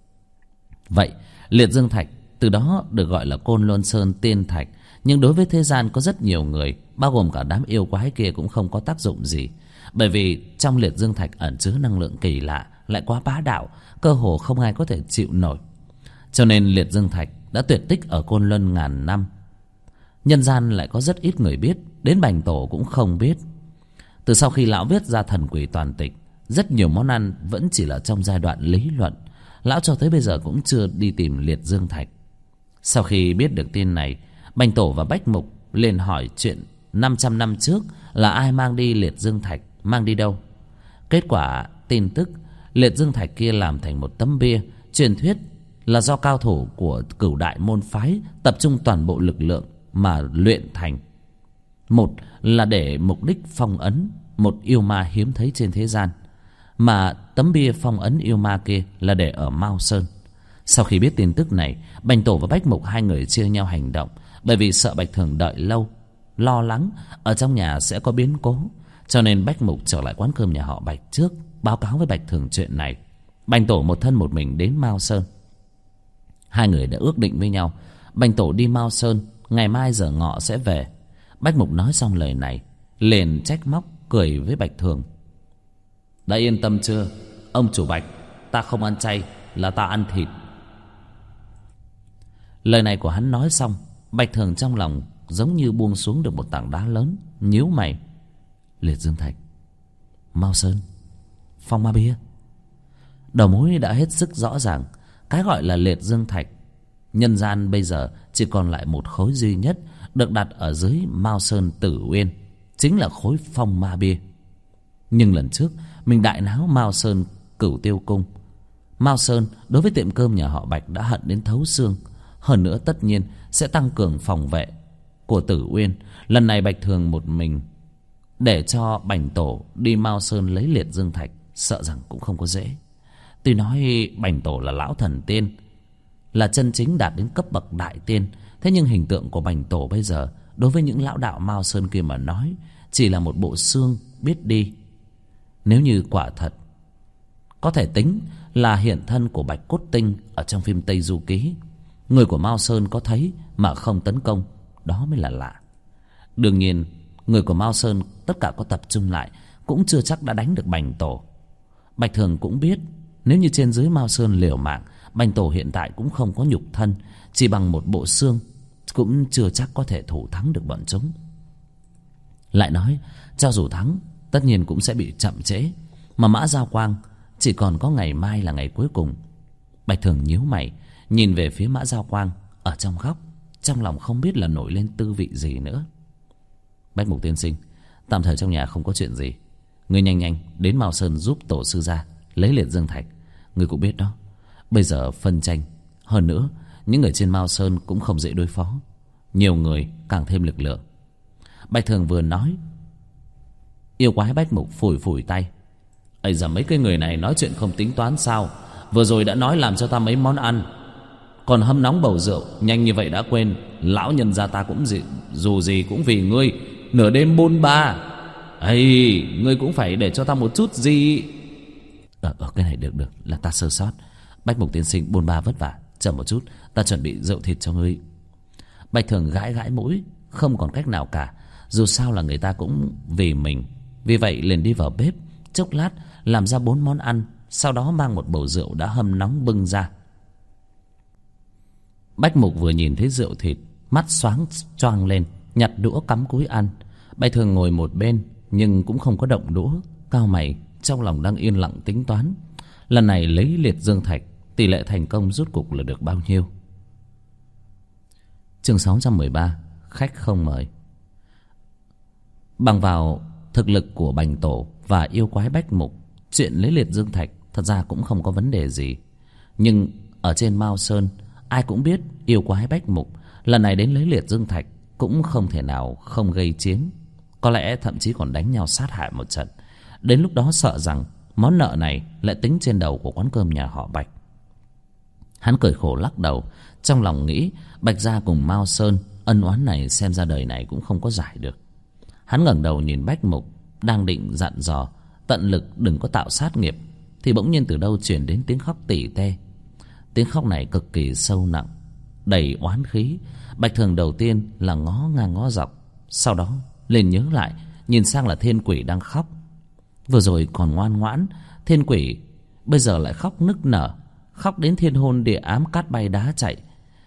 Vậy liệt dương thạch từ đó được gọi là Côn Luân Sơn tiên thạch. Nhưng đối với thế gian có rất nhiều người, bao gồm cả đám yêu quái kia, cũng không có tác dụng gì. Bởi vì trong liệt dương thạch ẩn chứa năng lượng kỳ lạ, lại quá bá đạo, cơ hồ không ai có thể chịu nổi. Cho nên liệt dương thạch đã tuyệt tích ở Côn Luân ngàn năm. Nhân gian lại có rất ít người biết, đến Bành Tổ cũng không biết. Từ sau khi lão viết ra Thần Quỷ Toàn Tịch, rất nhiều món ăn vẫn chỉ là trong giai đoạn lý luận. Lão cho tới bây giờ cũng chưa đi tìm liệt dương thạch. Sau khi biết được tin này, Bành Tổ và Bách Mục liền hỏi chuyện 500 năm trước là ai mang đi liệt dương thạch, mang đi đâu. Kết quả tin tức liệt dương thạch kia làm thành một tấm bia, truyền thuyết là do cao thủ của Cửu Đại môn phái tập trung toàn bộ lực lượng mà luyện thành. Một là để mục đích phong ấn một yêu ma hiếm thấy trên thế gian, mà tấm bia phong ấn yêu ma kia là để ở Mao Sơn. Sau khi biết tin tức này, Bành Tổ và Bách Mục hai người chia nhau hành động, bởi vì sợ Bạch Thường đợi lâu, lo lắng ở trong nhà sẽ có biến cố, cho nên Bách Mục trở lại quán cơm nhà họ Bạch trước, báo cáo với Bạch Thường chuyện này. Bành Tổ một thân một mình đến Mao Sơn. Hai người đã ước định với nhau, Bành Tổ đi Mao Sơn, ngày mai giờ ngọ sẽ về. Bách Mục nói xong lời này, liền trách móc cười với Bạch Thường. Đã yên tâm chưa, ông chủ Bạch? Ta không ăn chay, là ta ăn thịt. Lời này của hắn nói xong, Bạch Thường trong lòng giống như buông xuống được một tảng đá lớn, nhíu mày. Liệt dương thạch, Mao Sơn, phong ma bia. Đầu mối đã hết sức rõ ràng. Cái gọi là liệt dương thạch, nhân gian bây giờ chỉ còn lại một khối duy nhất được đặt ở dưới Mao Sơn Tử Uyên, chính là khối phong ma bia. Nhưng lần trước mình đại náo Mao Sơn Cửu Tiêu Cung, Mao Sơn đối với tiệm cơm nhà họ Bạch đã hận đến thấu xương. Hơn nữa tất nhiên sẽ tăng cường phòng vệ của Tử Uyên. Lần này Bạch Thường một mình để cho Bành Tổ đi Mao Sơn lấy liệt dương thạch, sợ rằng cũng không có dễ. Tuy nói Bành Tổ là lão thần tiên, là chân chính đạt đến cấp bậc đại tiên, thế nhưng hình tượng của Bành Tổ bây giờ đối với những lão đạo Mao Sơn kia mà nói chỉ là một bộ xương biết đi. Nếu như quả thật có thể tính là hiện thân của Bạch Cốt Tinh ở trong phim Tây Du Ký, người của Mao Sơn có thấy mà không tấn công, đó mới là lạ. Đương nhiên người của Mao Sơn tất cả có tập trung lại cũng chưa chắc đã đánh được Bành Tổ. Bạch Thường cũng biết nếu như trên dưới Mao Sơn liều mạng, Bành Tổ hiện tại cũng không có nhục thân, chỉ bằng một bộ xương cũng chưa chắc có thể thủ thắng được bọn chúng. Lại nói cho dù thắng, tất nhiên cũng sẽ bị chậm trễ, mà Mã Giao Quang chỉ còn có ngày mai là ngày cuối cùng. Bạch Thường nhíu mày nhìn về phía Mã Giao Quang ở trong góc, trong lòng không biết là nổi lên tư vị gì nữa. Bách Mục tiên sinh, tạm thời trong nhà không có chuyện gì, ngươi nhanh nhanh đến Mao Sơn giúp tổ sư ra lấy liệt dương thạch. Ngươi cũng biết đó, bây giờ phân tranh, hơn nữa những người trên Mao Sơn cũng không dễ đối phó, nhiều người càng thêm lực lượng. Bạch Thường vừa nói, yêu quái Bách Mục phủi phủi tay. Ây da, mấy cái người này nói chuyện không tính toán sao? Vừa rồi đã nói làm cho ta mấy món ăn, còn hâm nóng bầu rượu, nhanh như vậy đã quên. Lão nhân gia ta cũng dù gì cũng vì ngươi nửa đêm bôn ba. Ây, ngươi cũng phải để cho ta một chút gì. Cái này được, là ta sơ sót. Bách Mục tiên sinh bôn ba vất vả, chờ một chút, ta chuẩn bị rượu thịt cho ngươi. Bạch Thường gãi gãi mũi, không còn cách nào cả, dù sao là người ta cũng vì mình. Vì vậy liền đi vào bếp, chốc lát làm ra 4 món ăn, sau đó mang một bầu rượu đã hâm nóng bưng ra. Bách Mục vừa nhìn thấy rượu thịt, mắt xoáng choang lên, nhặt đũa cắm cúi ăn. Bạch Thường ngồi một bên nhưng cũng không có động đũa, cau mày, trong lòng đang yên lặng tính toán. Lần này lấy liệt dương thạch, tỷ lệ thành công rút cục là được bao nhiêu? Chương 613, khách không mời. Bằng vào thực lực của Bành Tổ và yêu quái Bách Mục, chuyện lấy liệt dương thạch thật ra cũng không có vấn đề gì. Nhưng ở trên Mao Sơn, ai cũng biết yêu quái Bách Mục lần này đến lấy liệt dương thạch cũng không thể nào không gây chiến, có lẽ thậm chí còn đánh nhau sát hại một trận. Đến lúc đó sợ rằng món nợ này lại tính trên đầu của quán cơm nhà họ Bạch. Hắn cười khổ lắc đầu, trong lòng nghĩ Bạch gia cùng Mao Sơn ân oán này xem ra đời này cũng không có giải được. Hắn ngẩng đầu nhìn Bách Mục đang định dặn dò tận lực đừng có tạo sát nghiệp, thì bỗng nhiên từ đâu truyền đến tiếng khóc tỉ tê. Tiếng khóc này cực kỳ sâu nặng, đầy oán khí. Bạch Thường đầu tiên là ngó ngang ngó dọc, sau đó liền nhớ lại, nhìn sang là Thiên Quỷ đang khóc. Vừa rồi còn ngoan ngoãn, Thiên Quỷ bây giờ lại khóc nức nở, khóc đến thiên hôn địa ám, cát bay đá chạy.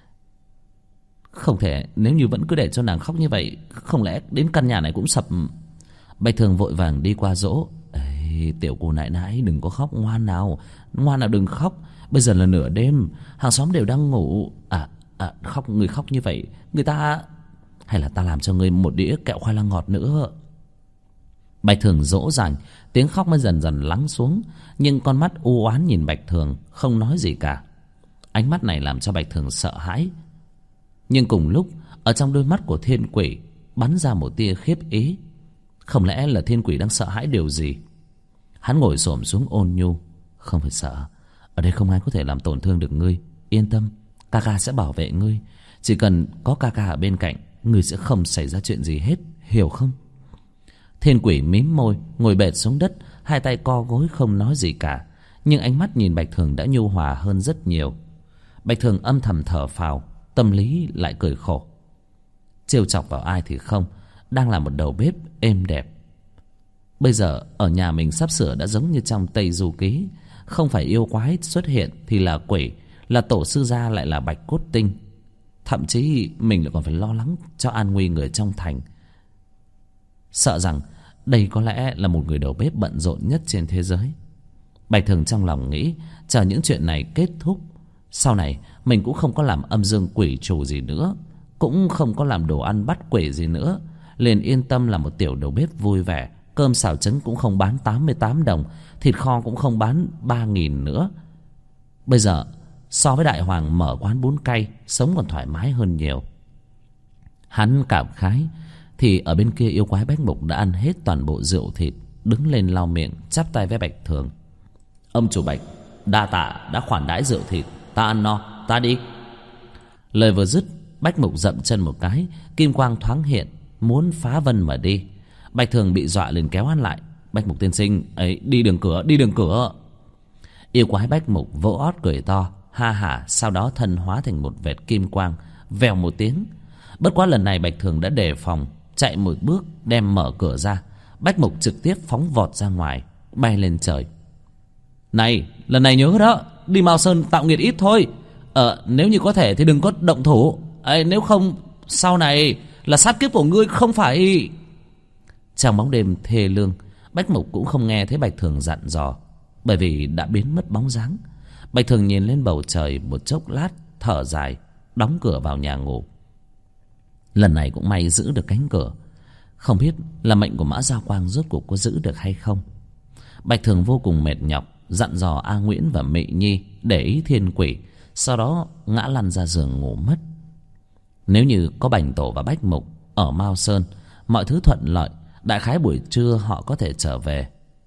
Không thể, nếu như vẫn cứ để cho nàng khóc như vậy, không lẽ đến căn nhà này cũng sập. Bạch Thường vội vàng đi qua dỗ. Ê, tiểu cô nãi nãi đừng có khóc, ngoan nào đừng khóc. Bây giờ là nửa đêm, hàng xóm đều đang ngủ. Khóc, người khóc như vậy người ta, hay là ta làm cho ngươi một đĩa kẹo khoai lang ngọt nữa. Bạch Thường dỗ dành, tiếng khóc mới dần dần lắng xuống, nhưng con mắt u oán nhìn Bạch Thường không nói gì cả. Ánh mắt này làm cho Bạch Thường sợ hãi. Nhưng cùng lúc, ở trong đôi mắt của Thiên Quỷ bắn ra một tia khiếp ý. Không lẽ là Thiên Quỷ đang sợ hãi điều gì? Hắn ngồi xổm xuống ôn nhu. Không phải sợ, ở đây không ai có thể làm tổn thương được ngươi. Yên tâm, ca ca sẽ bảo vệ ngươi. Chỉ cần có ca ca ở bên cạnh, ngươi sẽ không xảy ra chuyện gì hết, hiểu không? Thiên Quỷ mím môi, ngồi bệt xuống đất, hai tay co gối không nói gì cả. Nhưng ánh mắt nhìn Bạch Thường đã nhu hòa hơn rất nhiều. Bạch Thường âm thầm thở phào, tâm lý lại cười khổ. Trêu chọc vào ai thì không, đang là một đầu bếp êm đẹp. Bây giờ ở nhà mình sắp sửa đã giống như trong Tây Du Ký. Không phải yêu quái xuất hiện thì là quỷ, là tổ sư gia lại là Bạch Cốt Tinh. Thậm chí mình lại còn phải lo lắng cho an nguy người trong thành. Sợ rằng đây có lẽ là một người đầu bếp bận rộn nhất trên thế giới. Bạch Thường trong lòng nghĩ, chờ những chuyện này kết thúc, sau này mình cũng không có làm âm dương quỷ chủ gì nữa, cũng không có làm đồ ăn bắt quỷ gì nữa, liền yên tâm là một tiểu đầu bếp vui vẻ. Cơm xào trứng cũng không bán 88 đồng, thịt kho cũng không bán 3.000 nữa. Bây giờ so với đại hoàng mở quán bún cay, sống còn thoải mái hơn nhiều. Hắn cảm khái, thì ở bên kia yêu quái Bách Mục đã ăn hết toàn bộ rượu thịt, đứng lên lau miệng, chắp tay với Bạch Thường. Ông chủ Bạch, đa tạ đã khoản đãi rượu thịt, ta ăn no, ta đi. Lời vừa dứt, Bách Mục dậm chân một cái, kim quang thoáng hiện, muốn phá vân mà đi. Bạch Thường bị dọa liền kéo hắn lại. Bách Mục tiên sinh ấy, đi đường cửa. Yêu quái Bách Mục vỗ ót cười to, ha hả, sau đó thân hóa thành một vệt kim quang, vèo một tiếng. Bất quá lần này Bạch Thường đã đề phòng, chạy một bước đem mở cửa ra. Bách Mục trực tiếp phóng vọt ra ngoài, bay lên trời. Này, lần này nhớ đó, đi Mao Sơn tạo nghiệt ít thôi. Nếu như có thể thì đừng có động thủ. Nếu không sau này là sát kiếp của ngươi không phải. Trong bóng đêm thê lương, Bách Mục cũng không nghe thấy Bạch Thường dặn dò, bởi vì đã biến mất bóng dáng. Bạch Thường nhìn lên bầu trời một chốc lát, thở dài, đóng cửa vào nhà ngủ. Lần này cũng may giữ được cánh cửa. Không biết là mệnh của Mã Giao Quang rốt cuộc có giữ được hay không. Bạch Thường vô cùng mệt nhọc, dặn dò A Nguyễn và Mị Nhi để ý Thiên Quỷ, sau đó ngã lăn ra giường ngủ mất. Nếu như có Bành Tổ và Bách Mục ở Mao Sơn, mọi thứ thuận lợi, đại khái buổi trưa họ có thể trở về.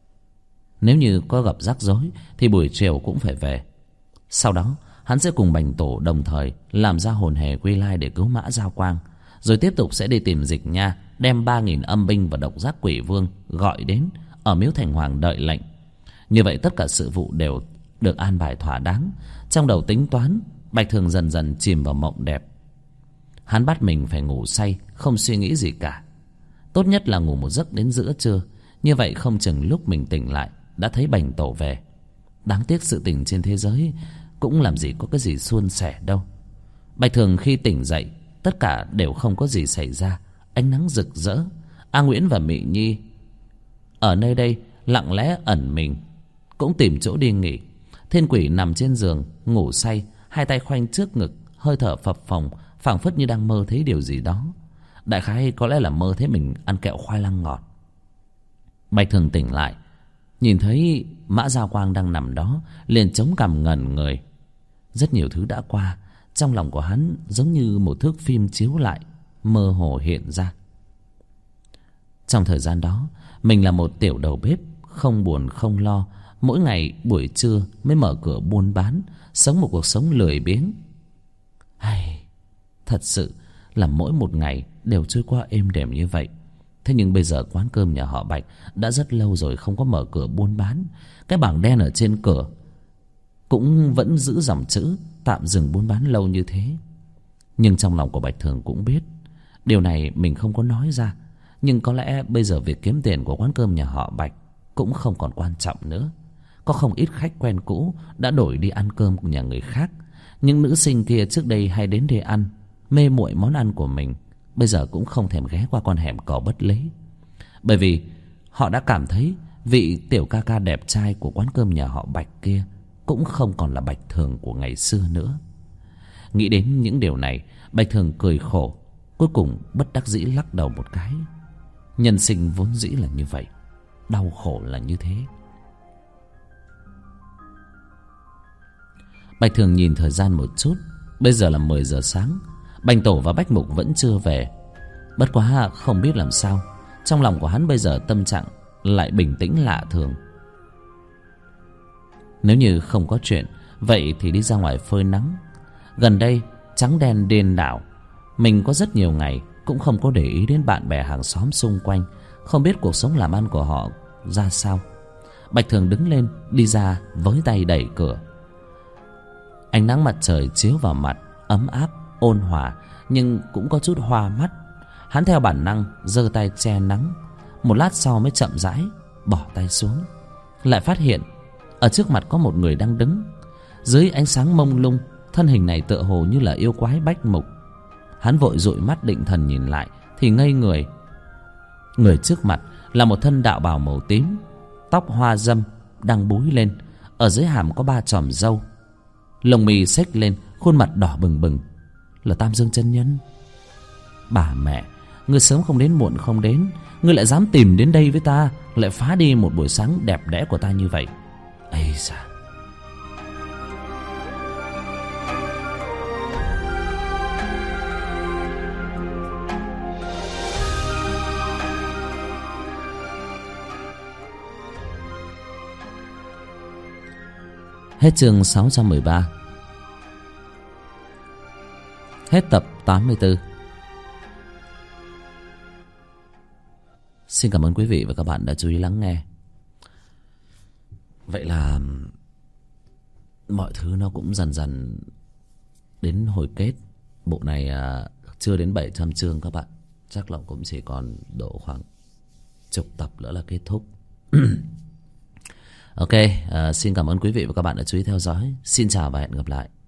Nếu như có gặp rắc rối thì buổi chiều cũng phải về. Sau đó hắn sẽ cùng Bành Tổ đồng thời làm ra hồn hề quy lai để cứu Mã Giao Quang, rồi tiếp tục sẽ đi tìm Dịch Nha, đem 3.000 âm binh và độc giác quỷ vương gọi đến ở miếu thành hoàng đợi lệnh. Như vậy tất cả sự vụ đều được an bài thỏa đáng. Trong đầu tính toán, Bạch Thường dần dần chìm vào mộng đẹp. Hắn bắt mình phải ngủ say, không suy nghĩ gì cả. Tốt nhất là ngủ một giấc đến giữa trưa, như vậy không chừng lúc mình tỉnh lại đã thấy Bành Tổ về. Đáng tiếc sự tình trên thế giới cũng làm gì có cái gì suôn sẻ đâu. Bạch Thường khi tỉnh dậy, tất cả đều không có gì xảy ra. Ánh nắng rực rỡ, A Nguyễn và Mị Nhi ở nơi đây lặng lẽ ẩn mình, cũng tìm chỗ đi nghỉ. Thiên Quỷ nằm trên giường ngủ say, hai tay khoanh trước ngực, hơi thở phập phồng, phảng phất như đang mơ thấy điều gì đó. Đại khái có lẽ là mơ thấy mình ăn kẹo khoai lang ngọt. Bạch Thường tỉnh lại, nhìn thấy Mã Giao Quang đang nằm đó, liền chống cằm ngẩn người. Rất nhiều thứ đã qua, trong lòng của hắn giống như một thước phim chiếu lại, mơ hồ hiện ra. Trong thời gian đó, mình là một tiểu đầu bếp, không buồn không lo, mỗi ngày buổi trưa mới mở cửa buôn bán, sống một cuộc sống lười biếng. Thật sự là mỗi một ngày đều trôi qua êm đềm như vậy. Thế nhưng bây giờ quán cơm nhà họ Bạch đã rất lâu rồi không có mở cửa buôn bán. Cái bảng đen ở trên cửa cũng vẫn giữ dòng chữ tạm dừng buôn bán lâu như thế. Nhưng trong lòng của Bạch Thường cũng biết điều này mình không có nói ra. Nhưng có lẽ bây giờ việc kiếm tiền của quán cơm nhà họ Bạch cũng không còn quan trọng nữa. Có không ít khách quen cũ đã đổi đi ăn cơm của nhà người khác. Những nữ sinh kia trước đây hay đến đây ăn, mê muội món ăn của mình, bây giờ cũng không thèm ghé qua con hẻm Cầu Bất Lấy. Bởi vì họ đã cảm thấy vị tiểu ca ca đẹp trai của quán cơm nhà họ Bạch kia cũng không còn là Bạch Thường của ngày xưa nữa. Nghĩ đến những điều này, Bạch Thường cười khổ, cuối cùng bất đắc dĩ lắc đầu một cái. Nhân sinh vốn dĩ là như vậy, đau khổ là như thế. Bạch Thường nhìn thời gian một chút, bây giờ là 10 giờ sáng. Bành Tổ và Bách Mục vẫn chưa về. Bất quá không biết làm sao, trong lòng của hắn bây giờ tâm trạng lại bình tĩnh lạ thường. Nếu như không có chuyện, vậy thì đi ra ngoài phơi nắng. Gần đây trắng đen điên đảo, mình có rất nhiều ngày cũng không có để ý đến bạn bè hàng xóm xung quanh, không biết cuộc sống làm ăn của họ ra sao. Bạch Thường đứng lên đi ra với tay đẩy cửa. Ánh nắng mặt trời chiếu vào mặt, ấm áp ôn hòa nhưng cũng có chút hoa mắt. Hắn theo bản năng giơ tay che nắng, một lát sau mới chậm rãi bỏ tay xuống. Lại phát hiện ở trước mặt có một người đang đứng. Dưới ánh sáng mông lung, thân hình này tựa hồ như là yêu quái Bách Mục. Hắn vội dụi mắt định thần nhìn lại thì ngây người. Người trước mặt là một thân đạo bào màu tím, tóc hoa râm đang búi lên, ở dưới hàm có 3 chòm râu, lông mì xếch lên, khuôn mặt đỏ bừng bừng. Là Tam Dương chân nhân. Bà mẹ, ngươi sớm không đến muộn không đến, ngươi lại dám tìm đến đây với ta, lại phá đi một buổi sáng đẹp đẽ của ta như vậy. Ây da. Hết chương 613. Hết tập 84. Xin cảm ơn quý vị và các bạn đã chú ý lắng nghe. Vậy là mọi thứ nó cũng dần dần đến hồi kết. Bộ này chưa đến 700 chương các bạn. Chắc là cũng chỉ còn độ khoảng chục tập nữa là kết thúc. Ok, xin cảm ơn quý vị và các bạn đã chú ý theo dõi. Xin chào và hẹn gặp lại.